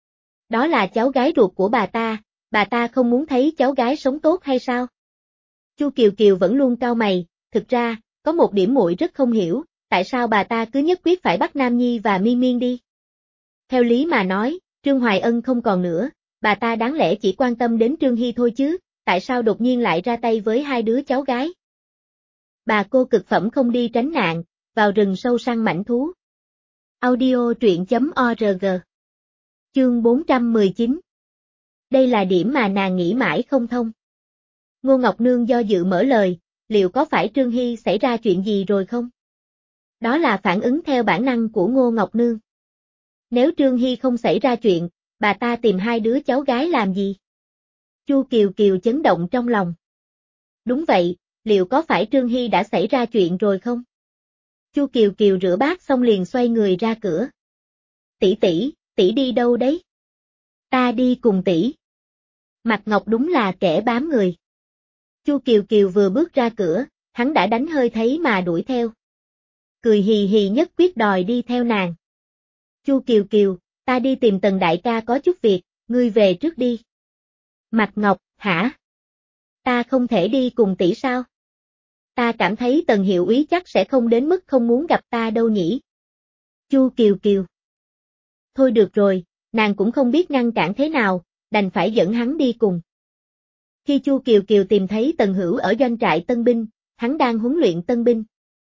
Đó là cháu gái ruột của bà ta, bà ta không muốn thấy cháu gái sống tốt hay sao? Chu Kiều Kiều vẫn luôn cau mày, thực ra, có một điểm muội rất không hiểu, tại sao bà ta cứ nhất quyết phải bắt Nam Nhi và Miên Miên đi? Theo lý mà nói, Trương Hoài Ân không còn nữa, bà ta đáng lẽ chỉ quan tâm đến Trương Hy thôi chứ, tại sao đột nhiên lại ra tay với hai đứa cháu gái? Bà cô cực phẩm không đi tránh nạn, vào rừng sâu săn mãnh thú. Audio truyện chấm org. Chương bốn trăm mười chín. Đây là điểm mà nàng nghĩ mãi không thông. Ngô Ngọc Nương do dự mở lời, liệu có phải Trương Hy xảy ra chuyện gì rồi không? Đó là phản ứng theo bản năng của Ngô Ngọc Nương. Nếu Trương Hy không xảy ra chuyện, bà ta tìm hai đứa cháu gái làm gì? Chu Kiều Kiều chấn động trong lòng. Đúng vậy, liệu có phải Trương Hy đã xảy ra chuyện rồi không? Chu Kiều Kiều rửa bát xong liền xoay người ra cửa. Tỷ tỷ, tỷ đi đâu đấy? Ta đi cùng tỷ. Mạc Ngọc đúng là kẻ bám người. Chu Kiều Kiều vừa bước ra cửa, hắn đã đánh hơi thấy mà đuổi theo. Cười hì hì nhất quyết đòi đi theo nàng. Chu Kiều Kiều, ta đi tìm Tần đại ca có chút việc, ngươi về trước đi. Mạc Ngọc, hả? Ta không thể đi cùng tỷ sao? Ta cảm thấy Tần hiệu úy chắc sẽ không đến mức không muốn gặp ta đâu nhỉ. Chu Kiều Kiều. Thôi được rồi, nàng cũng không biết ngăn cản thế nào, đành phải dẫn hắn đi cùng. Khi Chu Kiều Kiều tìm thấy Tần Hữu ở doanh trại tân binh, hắn đang huấn luyện tân binh.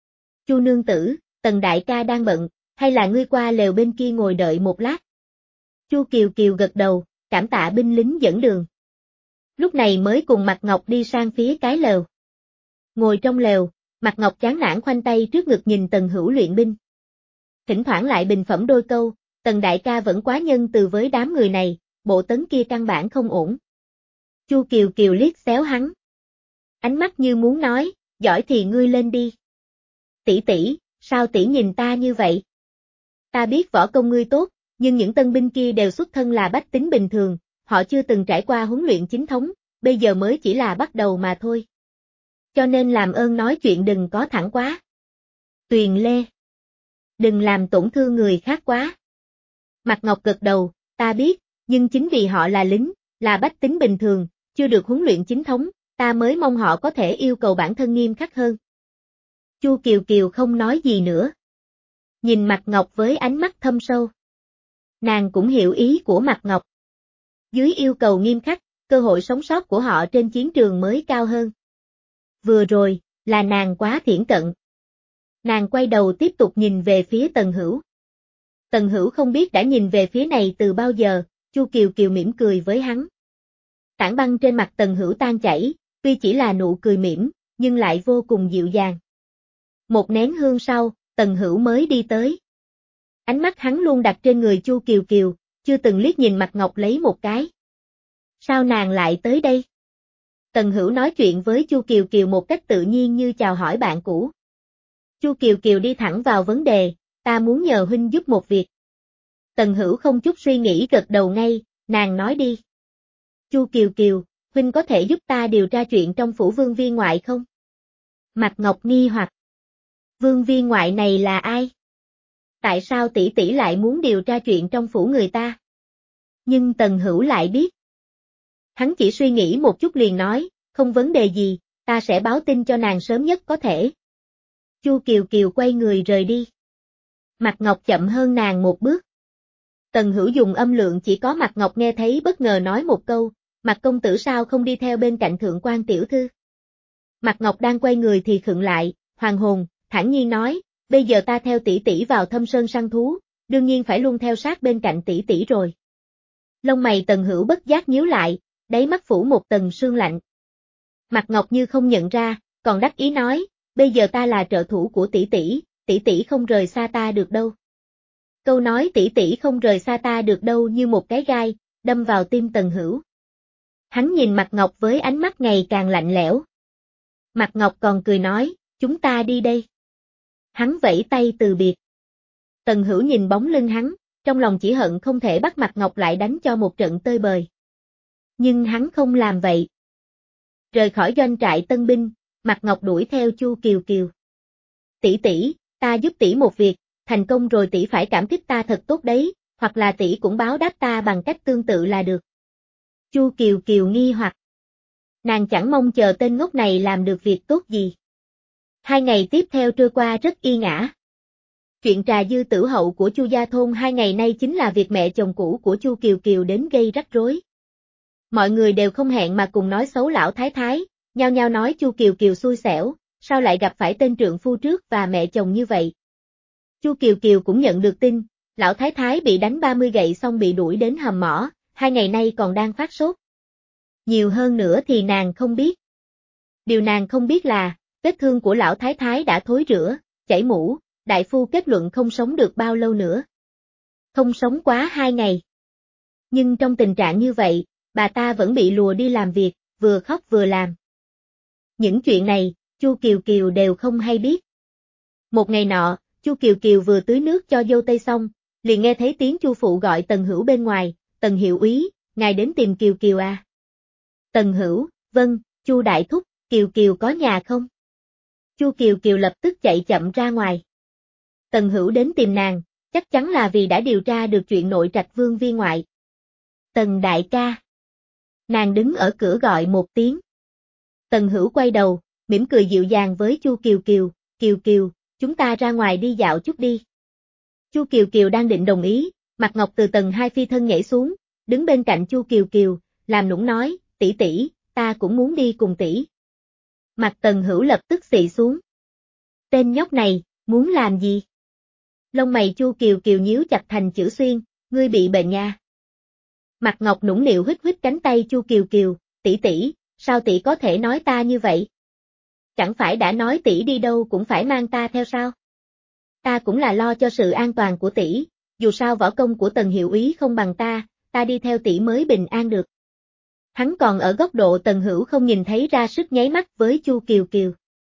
Chu nương tử, Tần đại ca đang bận, hay là ngươi qua lều bên kia ngồi đợi một lát? Chu Kiều Kiều gật đầu, cảm tạ binh lính dẫn đường. Lúc này mới cùng Mạc Ngọc đi sang phía cái lều. Ngồi trong lều, Mạc Ngọc chán nản khoanh tay trước ngực nhìn Tần Hữu luyện binh. Thỉnh thoảng lại bình phẩm đôi câu, Tần đại ca vẫn quá nhân từ với đám người này, bộ tấn kia căn bản không ổn. Chu Kiều Kiều liếc xéo hắn. Ánh mắt như muốn nói, giỏi thì ngươi lên đi. Tỷ tỷ, sao tỷ nhìn ta như vậy? Ta biết võ công ngươi tốt, nhưng những tân binh kia đều xuất thân là bách tính bình thường, họ chưa từng trải qua huấn luyện chính thống, bây giờ mới chỉ là bắt đầu mà thôi. Cho nên làm ơn nói chuyện đừng có thẳng quá. Tuyền Lê. Đừng làm tổn thương người khác quá. Mạc Ngọc gật đầu, ta biết, nhưng chính vì họ là lính, là bách tính bình thường, chưa được huấn luyện chính thống, ta mới mong họ có thể yêu cầu bản thân nghiêm khắc hơn. Chu Kiều Kiều không nói gì nữa. Nhìn Mạc Ngọc với ánh mắt thâm sâu. Nàng cũng hiểu ý của Mạc Ngọc. Dưới yêu cầu nghiêm khắc, cơ hội sống sót của họ trên chiến trường mới cao hơn. Vừa rồi, là nàng quá thiển cận. Nàng quay đầu tiếp tục nhìn về phía Tần Hữu. Tần Hữu không biết đã nhìn về phía này từ bao giờ, Chu Kiều Kiều mỉm cười với hắn. Tảng băng trên mặt Tần Hữu tan chảy, tuy chỉ là nụ cười mỉm, nhưng lại vô cùng dịu dàng. Một nén hương sau, Tần Hữu mới đi tới. Ánh mắt hắn luôn đặt trên người Chu Kiều Kiều, chưa từng liếc nhìn Mạc Ngọc lấy một cái. Sao nàng lại tới đây? Tần Hữu nói chuyện với Chu Kiều Kiều một cách tự nhiên như chào hỏi bạn cũ. Chu Kiều Kiều đi thẳng vào vấn đề, ta muốn nhờ huynh giúp một việc. Tần Hữu không chút suy nghĩ gật đầu ngay, nàng nói đi. Chu Kiều Kiều, huynh có thể giúp ta điều tra chuyện trong phủ vương viên ngoại không? Mạc Ngọc nghi hoặc. Vương viên ngoại này là ai? Tại sao tỷ tỷ lại muốn điều tra chuyện trong phủ người ta? Nhưng Tần Hữu lại biết. Hắn chỉ suy nghĩ một chút liền nói, không vấn đề gì, ta sẽ báo tin cho nàng sớm nhất có thể. Chu Kiều Kiều quay người rời đi. Mạc Ngọc chậm hơn nàng một bước. Tần Hữu dùng âm lượng chỉ có Mạc Ngọc nghe thấy bất ngờ nói một câu, Mạc công tử sao không đi theo bên cạnh thượng quan tiểu thư? Mạc Ngọc đang quay người thì khựng lại, hoàng hồn, thản nhiên nói, bây giờ ta theo tỷ tỷ vào thâm sơn săn thú, đương nhiên phải luôn theo sát bên cạnh tỷ tỷ rồi. Lông mày Tần Hữu bất giác nhíu lại, đáy mắt phủ một tầng sương lạnh. Mạc Ngọc như không nhận ra, còn đắc ý nói, bây giờ ta là trợ thủ của tỷ tỷ, tỷ tỷ không rời xa ta được đâu. Câu nói tỷ tỷ không rời xa ta được đâu như một cái gai, đâm vào tim Tần Hữu. Hắn nhìn Mạc Ngọc với ánh mắt ngày càng lạnh lẽo. Mạc Ngọc còn cười nói, chúng ta đi đây. Hắn vẫy tay từ biệt. Tần Hữu nhìn bóng lưng hắn, trong lòng chỉ hận không thể bắt Mạc Ngọc lại đánh cho một trận tơi bời. Nhưng hắn không làm vậy. Rời khỏi doanh trại tân binh, Mạc Ngọc đuổi theo Chu Kiều Kiều. Tỷ tỷ, ta giúp tỷ một việc, thành công rồi tỷ phải cảm kích ta thật tốt đấy, hoặc là tỷ cũng báo đáp ta bằng cách tương tự là được. Chu Kiều Kiều nghi hoặc. Nàng chẳng mong chờ tên ngốc này làm được việc tốt gì. Hai ngày tiếp theo trôi qua rất yên ả. Chuyện trà dư tử hậu của Chu gia thôn hai ngày nay chính là việc mẹ chồng cũ của Chu Kiều Kiều đến gây rắc rối. Mọi người đều không hẹn mà cùng nói xấu lão thái thái, nhao nhao nói Chu Kiều Kiều xui xẻo, sao lại gặp phải tên trượng phu trước và mẹ chồng như vậy. Chu Kiều Kiều cũng nhận được tin, lão thái thái bị đánh ba mươi gậy xong bị đuổi đến hầm mỏ, hai ngày nay còn đang phát sốt. Nhiều hơn nữa thì nàng không biết. Điều nàng không biết là, vết thương của lão thái thái đã thối rữa, chảy mũ, đại phu kết luận không sống được bao lâu nữa. Không sống quá hai ngày. Nhưng trong tình trạng như vậy, bà ta vẫn bị lùa đi làm việc, vừa khóc vừa làm. Những chuyện này, Chu Kiều Kiều đều không hay biết. Một ngày nọ, Chu Kiều Kiều vừa tưới nước cho dâu tây xong, liền nghe thấy tiếng Chu phụ gọi Tần Hữu bên ngoài, "Tần hiệu úy, ngài đến tìm Kiều Kiều à?" Tần Hữu, "Vâng, Chu đại thúc, Kiều Kiều có nhà không?" Chu Kiều Kiều lập tức chạy chậm ra ngoài. Tần Hữu đến tìm nàng, chắc chắn là vì đã điều tra được chuyện nội trạch Vương viên ngoại. "Tần đại ca." Nàng đứng ở cửa gọi một tiếng. Tần Hữu quay đầu, mỉm cười dịu dàng với Chu Kiều Kiều, "Kiều Kiều, chúng ta ra ngoài đi dạo chút đi." Chu Kiều Kiều đang định đồng ý, Mạc Ngọc từ tầng hai phi thân nhảy xuống, đứng bên cạnh Chu Kiều Kiều, làm nũng nói, "Tỷ tỷ, ta cũng muốn đi cùng tỷ." Mặt Tần Hữu lập tức xị xuống. Tên nhóc này, muốn làm gì? Lông mày Chu Kiều Kiều nhíu chặt thành chữ xuyên, "Ngươi bị bệnh nha." Mạc Ngọc nũng nịu hít hít cánh tay Chu Kiều Kiều, "Tỷ tỷ, sao tỷ có thể nói ta như vậy? Chẳng phải đã nói tỷ đi đâu cũng phải mang ta theo sao? Ta cũng là lo cho sự an toàn của tỷ, dù sao võ công của Tần hiệu úy không bằng ta, ta đi theo tỷ mới bình an được." Hắn còn ở góc độ Tần Hữu không nhìn thấy ra sức nháy mắt với Chu Kiều Kiều.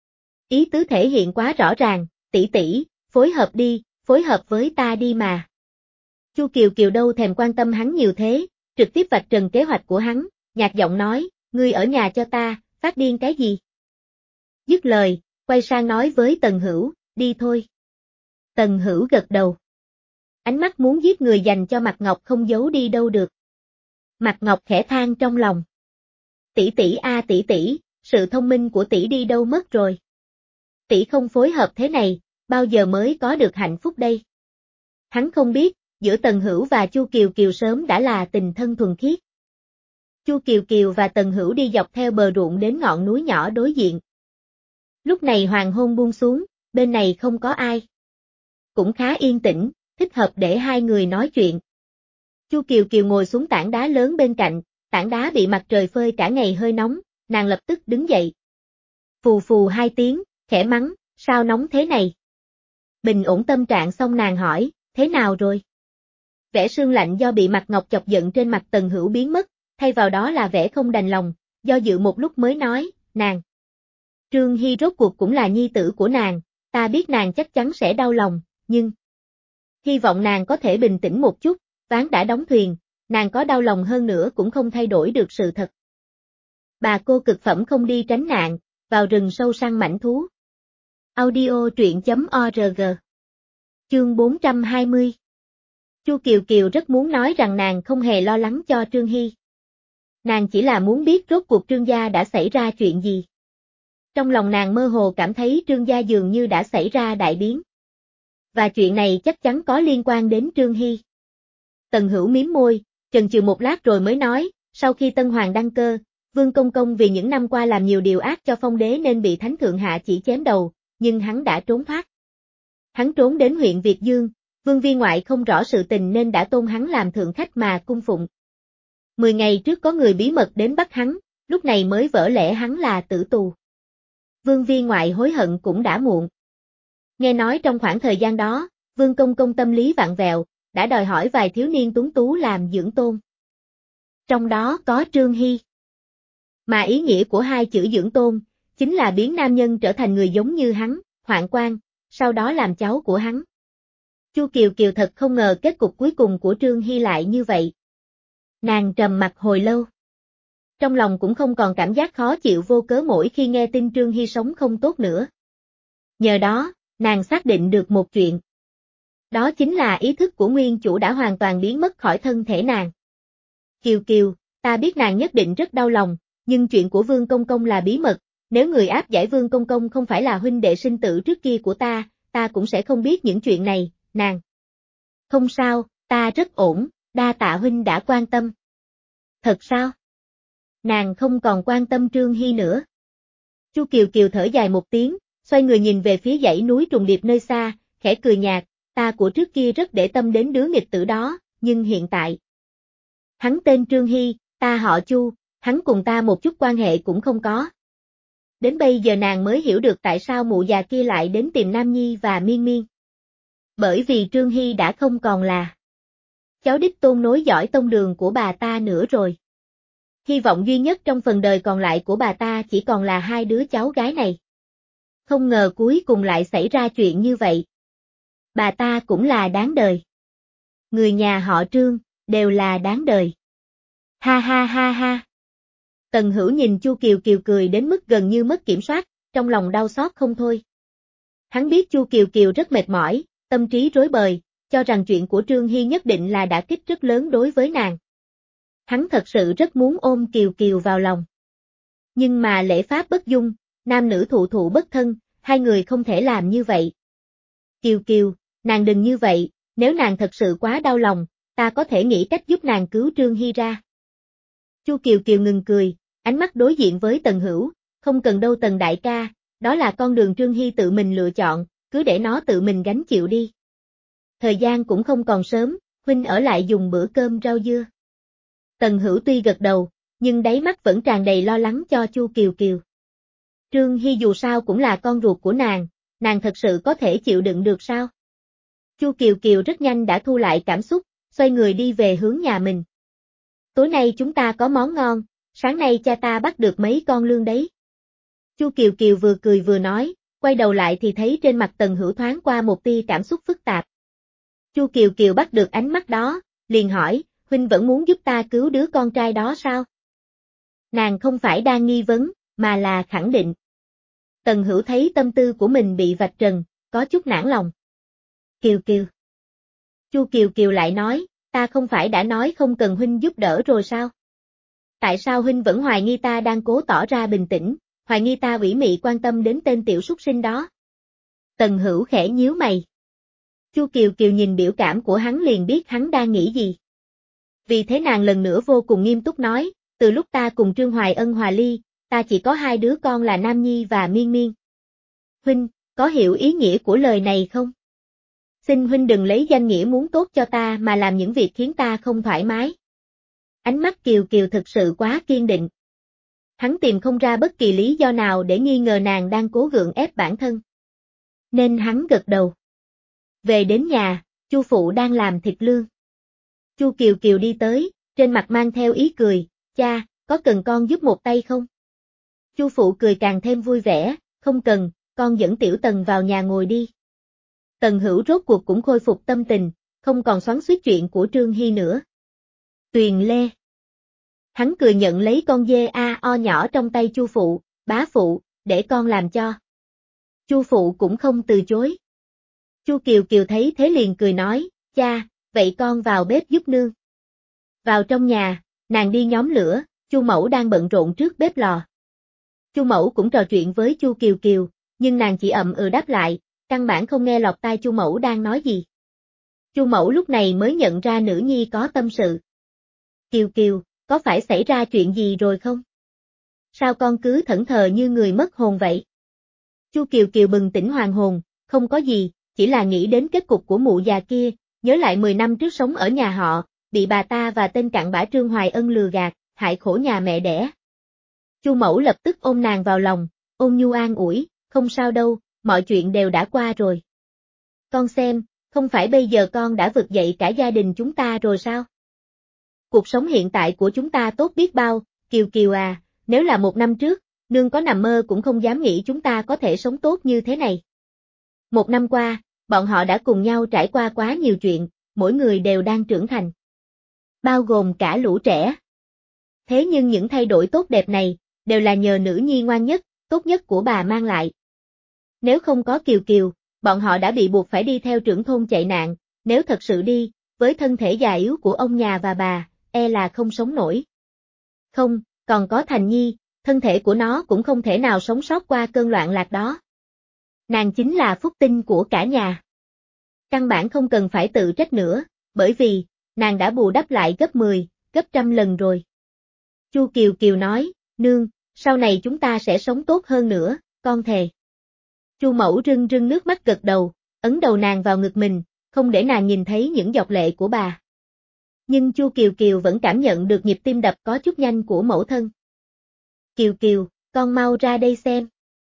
Ý tứ thể hiện quá rõ ràng, "Tỷ tỷ, phối hợp đi, phối hợp với ta đi mà." Chu Kiều Kiều đâu thèm quan tâm hắn nhiều thế, trực tiếp vạch trần kế hoạch của hắn, nhạt giọng nói, "Ngươi ở nhà cho ta, phát điên cái gì?" Dứt lời, quay sang nói với Tần Hữu, "Đi thôi." Tần Hữu gật đầu. Ánh mắt muốn giết người dành cho Mạc Ngọc không giấu đi đâu được. Mạc Ngọc khẽ than trong lòng. "Tỷ tỷ a tỷ tỷ, sự thông minh của tỷ đi đâu mất rồi? Tỷ không phối hợp thế này, bao giờ mới có được hạnh phúc đây?" Hắn không biết, giữa Tần Hữu và Chu Kiều Kiều sớm đã là tình thân thuần khiết. Chu Kiều Kiều và Tần Hữu đi dọc theo bờ ruộng đến ngọn núi nhỏ đối diện. Lúc này hoàng hôn buông xuống, bên này không có ai. Cũng khá yên tĩnh, thích hợp để hai người nói chuyện. Chu Kiều Kiều ngồi xuống tảng đá lớn bên cạnh, tảng đá bị mặt trời phơi cả ngày hơi nóng, nàng lập tức đứng dậy. Phù phù hai tiếng, khẽ mắng, "Sao nóng thế này?" Bình ổn tâm trạng xong nàng hỏi, "Thế nào rồi?" Vẻ sương lạnh do bị Mạc Ngọc chọc giận trên mặt Tần Hữu biến mất, thay vào đó là vẻ không đành lòng, do dự một lúc mới nói, "Nàng. Trương Hy rốt cuộc cũng là nhi tử của nàng, ta biết nàng chắc chắn sẽ đau lòng, nhưng hy vọng nàng có thể bình tĩnh một chút, ván đã đóng thuyền, nàng có đau lòng hơn nữa cũng không thay đổi được sự thật. Bà cô cực phẩm không đi tránh nạn, vào rừng sâu săn mãnh thú." Audio truyện chấm org. Chương bốn trăm hai mươi. Chu Kiều Kiều rất muốn nói rằng nàng không hề lo lắng cho Trương Hy. Nàng chỉ là muốn biết rốt cuộc Trương gia đã xảy ra chuyện gì. Trong lòng nàng mơ hồ cảm thấy Trương gia dường như đã xảy ra đại biến. Và chuyện này chắc chắn có liên quan đến Trương Hy. Tần Hữu mím môi, chần chừ một lát rồi mới nói, sau khi Tân Hoàng đăng cơ, Vương Công Công vì những năm qua làm nhiều điều ác cho phong đế nên bị Thánh Thượng Hạ chỉ chém đầu, nhưng hắn đã trốn thoát. Hắn trốn đến huyện Việt Dương, Vương viên ngoại không rõ sự tình nên đã tôn hắn làm thượng khách mà cung phụng. Mười ngày trước có người bí mật đến bắt hắn, lúc này mới vỡ lẽ hắn là tử tù. Vương viên ngoại hối hận cũng đã muộn. Nghe nói trong khoảng thời gian đó, Vương Công Công tâm lý vặn vẹo, đã đòi hỏi vài thiếu niên tuấn tú làm dưỡng tôn. Trong đó có Trương Hy. Mà ý nghĩa của hai chữ dưỡng tôn, chính là biến nam nhân trở thành người giống như hắn, hoạn quan, sau đó làm cháu của hắn. Chu Kiều Kiều thật không ngờ kết cục cuối cùng của Trương Hy lại như vậy. Nàng trầm mặc hồi lâu. Trong lòng cũng không còn cảm giác khó chịu vô cớ mỗi khi nghe tin Trương Hy sống không tốt nữa. Nhờ đó, nàng xác định được một chuyện. Đó chính là ý thức của nguyên chủ đã hoàn toàn biến mất khỏi thân thể nàng. Kiều Kiều, ta biết nàng nhất định rất đau lòng, nhưng chuyện của Vương Công Công là bí mật, nếu người áp giải Vương Công Công không phải là huynh đệ sinh tử trước kia của ta, ta cũng sẽ không biết những chuyện này, nàng. Không sao, ta rất ổn, đa tạ huynh đã quan tâm. Thật sao? Nàng không còn quan tâm Trương Hy nữa. Chu Kiều Kiều thở dài một tiếng, xoay người nhìn về phía dãy núi trùng điệp nơi xa, khẽ cười nhạt, ta của trước kia rất để tâm đến đứa nghịch tử đó, nhưng hiện tại. Hắn tên Trương Hy, ta họ Chu, hắn cùng ta một chút quan hệ cũng không có. Đến bây giờ nàng mới hiểu được tại sao mụ già kia lại đến tìm Nam Nhi và Miên Miên. Bởi vì Trương Hy đã không còn là cháu đích tôn nối dõi tông đường của bà ta nữa rồi. Hy vọng duy nhất trong phần đời còn lại của bà ta chỉ còn là hai đứa cháu gái này. không ngờ cuối cùng lại xảy ra chuyện như vậy. Bà ta cũng là đáng đời. Người nhà họ Trương, đều là đáng đời. Ha ha ha ha. Tần Hữu nhìn Chu Kiều Kiều cười đến mức gần như mất kiểm soát, trong lòng đau xót không thôi. Hắn biết Chu Kiều Kiều rất mệt mỏi, tâm trí rối bời, cho rằng chuyện của Trương Hy nhất định là đả kích rất lớn đối với nàng. Hắn thật sự rất muốn ôm Kiều Kiều vào lòng. Nhưng mà lễ pháp bất dung, nam nữ thụ thụ bất thân, hai người không thể làm như vậy. Kiều Kiều, nàng đừng như vậy, nếu nàng thật sự quá đau lòng, ta có thể nghĩ cách giúp nàng cứu Trương Hy ra. Chu Kiều Kiều ngừng cười, ánh mắt đối diện với Tần Hữu, không cần đâu Tần đại ca, đó là con đường Trương Hy tự mình lựa chọn, cứ để nó tự mình gánh chịu đi. Thời gian cũng không còn sớm, huynh ở lại dùng bữa cơm rau dưa. Tần Hữu tuy gật đầu, nhưng đáy mắt vẫn tràn đầy lo lắng cho Chu Kiều Kiều. Trương Hy dù sao cũng là con ruột của nàng, nàng thật sự có thể chịu đựng được sao? Chu Kiều Kiều rất nhanh đã thu lại cảm xúc, xoay người đi về hướng nhà mình. Tối nay chúng ta có món ngon, sáng nay cha ta bắt được mấy con lươn đấy. Chu Kiều Kiều vừa cười vừa nói, quay đầu lại thì thấy trên mặt Tần Hữu thoáng qua một tia cảm xúc phức tạp. Chu Kiều Kiều bắt được ánh mắt đó, liền hỏi, huynh vẫn muốn giúp ta cứu đứa con trai đó sao? Nàng không phải đang nghi vấn, mà là khẳng định. Tần Hữu thấy tâm tư của mình bị vạch trần, có chút nản lòng. Kiều Kiều. Chu Kiều Kiều lại nói, ta không phải đã nói không cần huynh giúp đỡ rồi sao? Tại sao huynh vẫn hoài nghi ta đang cố tỏ ra bình tĩnh, hoài nghi ta ủy mị quan tâm đến tên tiểu súc sinh đó? Tần Hữu khẽ nhíu mày. Chu Kiều Kiều nhìn biểu cảm của hắn liền biết hắn đang nghĩ gì. Vì thế nàng lần nữa vô cùng nghiêm túc nói, từ lúc ta cùng Trương Hoài Ân hòa ly, ta chỉ có hai đứa con là Nam Nhi và Miên Miên. Huynh, có hiểu ý nghĩa của lời này không? Xin huynh đừng lấy danh nghĩa muốn tốt cho ta mà làm những việc khiến ta không thoải mái. Ánh mắt Kiều Kiều thực sự quá kiên định. Hắn tìm không ra bất kỳ lý do nào để nghi ngờ nàng đang cố gượng ép bản thân. Nên hắn gật đầu. Về đến nhà, Chu phụ đang làm thịt lương. Chu Kiều Kiều đi tới, trên mặt mang theo ý cười, cha, có cần con giúp một tay không? Chu phụ cười càng thêm vui vẻ, không cần, con dẫn Tiểu Tần vào nhà ngồi đi. Tần Hữu rốt cuộc cũng khôi phục tâm tình, không còn xoắn xuýt chuyện của Trương Hy nữa. Tuyền Lê. Hắn cười nhận lấy con dê a o nhỏ trong tay Chu phụ, bá phụ, để con làm cho. Chu phụ cũng không từ chối. Chu Kiều Kiều thấy thế liền cười nói, cha, vậy con vào bếp giúp nương. Vào trong nhà, nàng đi nhóm lửa, Chu mẫu đang bận rộn trước bếp lò. Chu mẫu cũng trò chuyện với Chu Kiều Kiều, nhưng nàng chỉ ậm ừ đáp lại, căn bản không nghe lọt tai Chu mẫu đang nói gì. Chu mẫu lúc này mới nhận ra nữ nhi có tâm sự. Kiều Kiều, có phải xảy ra chuyện gì rồi không? Sao con cứ thẫn thờ như người mất hồn vậy? Chu Kiều Kiều bừng tỉnh hoàn hồn, không có gì, chỉ là nghĩ đến kết cục của mụ già kia, nhớ lại mười năm trước sống ở nhà họ, bị bà ta và tên cặn bã Trương Hoài Ân lừa gạt, hại khổ nhà mẹ đẻ. Chu mẫu lập tức ôm nàng vào lòng, ôn nhu an ủi, không sao đâu, mọi chuyện đều đã qua rồi. Con xem, không phải bây giờ con đã vực dậy cả gia đình chúng ta rồi sao? Cuộc sống hiện tại của chúng ta tốt biết bao, Kiều Kiều à, nếu là một năm trước, nương có nằm mơ cũng không dám nghĩ chúng ta có thể sống tốt như thế này. Một năm qua, bọn họ đã cùng nhau trải qua quá nhiều chuyện, mỗi người đều đang trưởng thành. Bao gồm cả lũ trẻ. Thế nhưng những thay đổi tốt đẹp này, đều là nhờ nữ nhi ngoan nhất, tốt nhất của bà mang lại. Nếu không có Kiều Kiều, bọn họ đã bị buộc phải đi theo trưởng thôn chạy nạn, nếu thật sự đi, với thân thể già yếu của ông nhà và bà, e là không sống nổi. Không, còn có Thành Nhi, thân thể của nó cũng không thể nào sống sót qua cơn loạn lạc đó. Nàng chính là phúc tinh của cả nhà. Căn bản không cần phải tự trách nữa, bởi vì, nàng đã bù đắp lại gấp mười, gấp trăm lần rồi. Chu Kiều Kiều nói, nương, sau này chúng ta sẽ sống tốt hơn nữa, con thề. Chu mẫu rưng rưng nước mắt gật đầu, ấn đầu nàng vào ngực mình, không để nàng nhìn thấy những giọt lệ của bà. Nhưng Chu Kiều Kiều vẫn cảm nhận được nhịp tim đập có chút nhanh của mẫu thân. Kiều Kiều, con mau ra đây xem.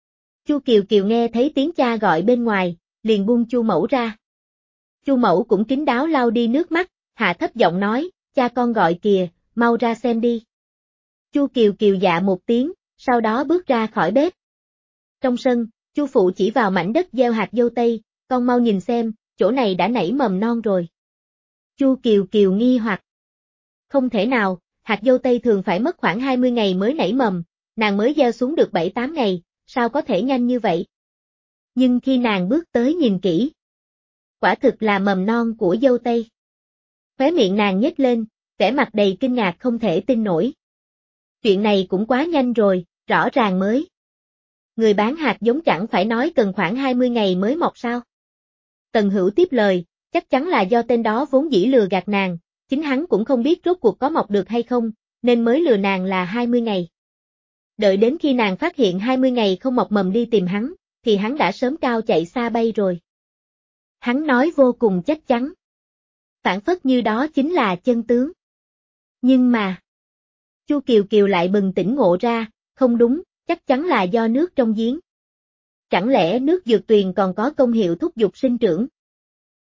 Chu Kiều Kiều nghe thấy tiếng cha gọi bên ngoài, liền buông Chu mẫu ra. Chu mẫu cũng kín đáo lau đi nước mắt, hạ thấp giọng nói, cha con gọi kìa, mau ra xem đi. Chu Kiều Kiều dạ một tiếng, sau đó bước ra khỏi bếp. Trong sân, Chu phụ chỉ vào mảnh đất gieo hạt dâu tây, con mau nhìn xem, chỗ này đã nảy mầm non rồi. Chu Kiều Kiều nghi hoặc. Không thể nào, hạt dâu tây thường phải mất khoảng hai mươi ngày mới nảy mầm, nàng mới gieo xuống được bảy tám ngày, sao có thể nhanh như vậy? Nhưng khi nàng bước tới nhìn kỹ, quả thực là mầm non của dâu tây. Khóe miệng nàng nhếch lên, vẻ mặt đầy kinh ngạc không thể tin nổi. Chuyện này cũng quá nhanh rồi, rõ ràng mới. Người bán hạt giống chẳng phải nói cần khoảng hai mươi ngày mới mọc sao? Tần Hữu tiếp lời, chắc chắn là do tên đó vốn dĩ lừa gạt nàng, chính hắn cũng không biết rốt cuộc có mọc được hay không, nên mới lừa nàng là hai mươi ngày. Đợi đến khi nàng phát hiện hai mươi ngày không mọc mầm đi tìm hắn, thì hắn đã sớm cao chạy xa bay rồi. Hắn nói vô cùng chắc chắn. Phản phất như đó chính là chân tướng. Nhưng mà, Chu Kiều Kiều lại bừng tỉnh ngộ ra, không đúng, chắc chắn là do nước trong giếng. Chẳng lẽ nước dược tuyền còn có công hiệu thúc giục sinh trưởng,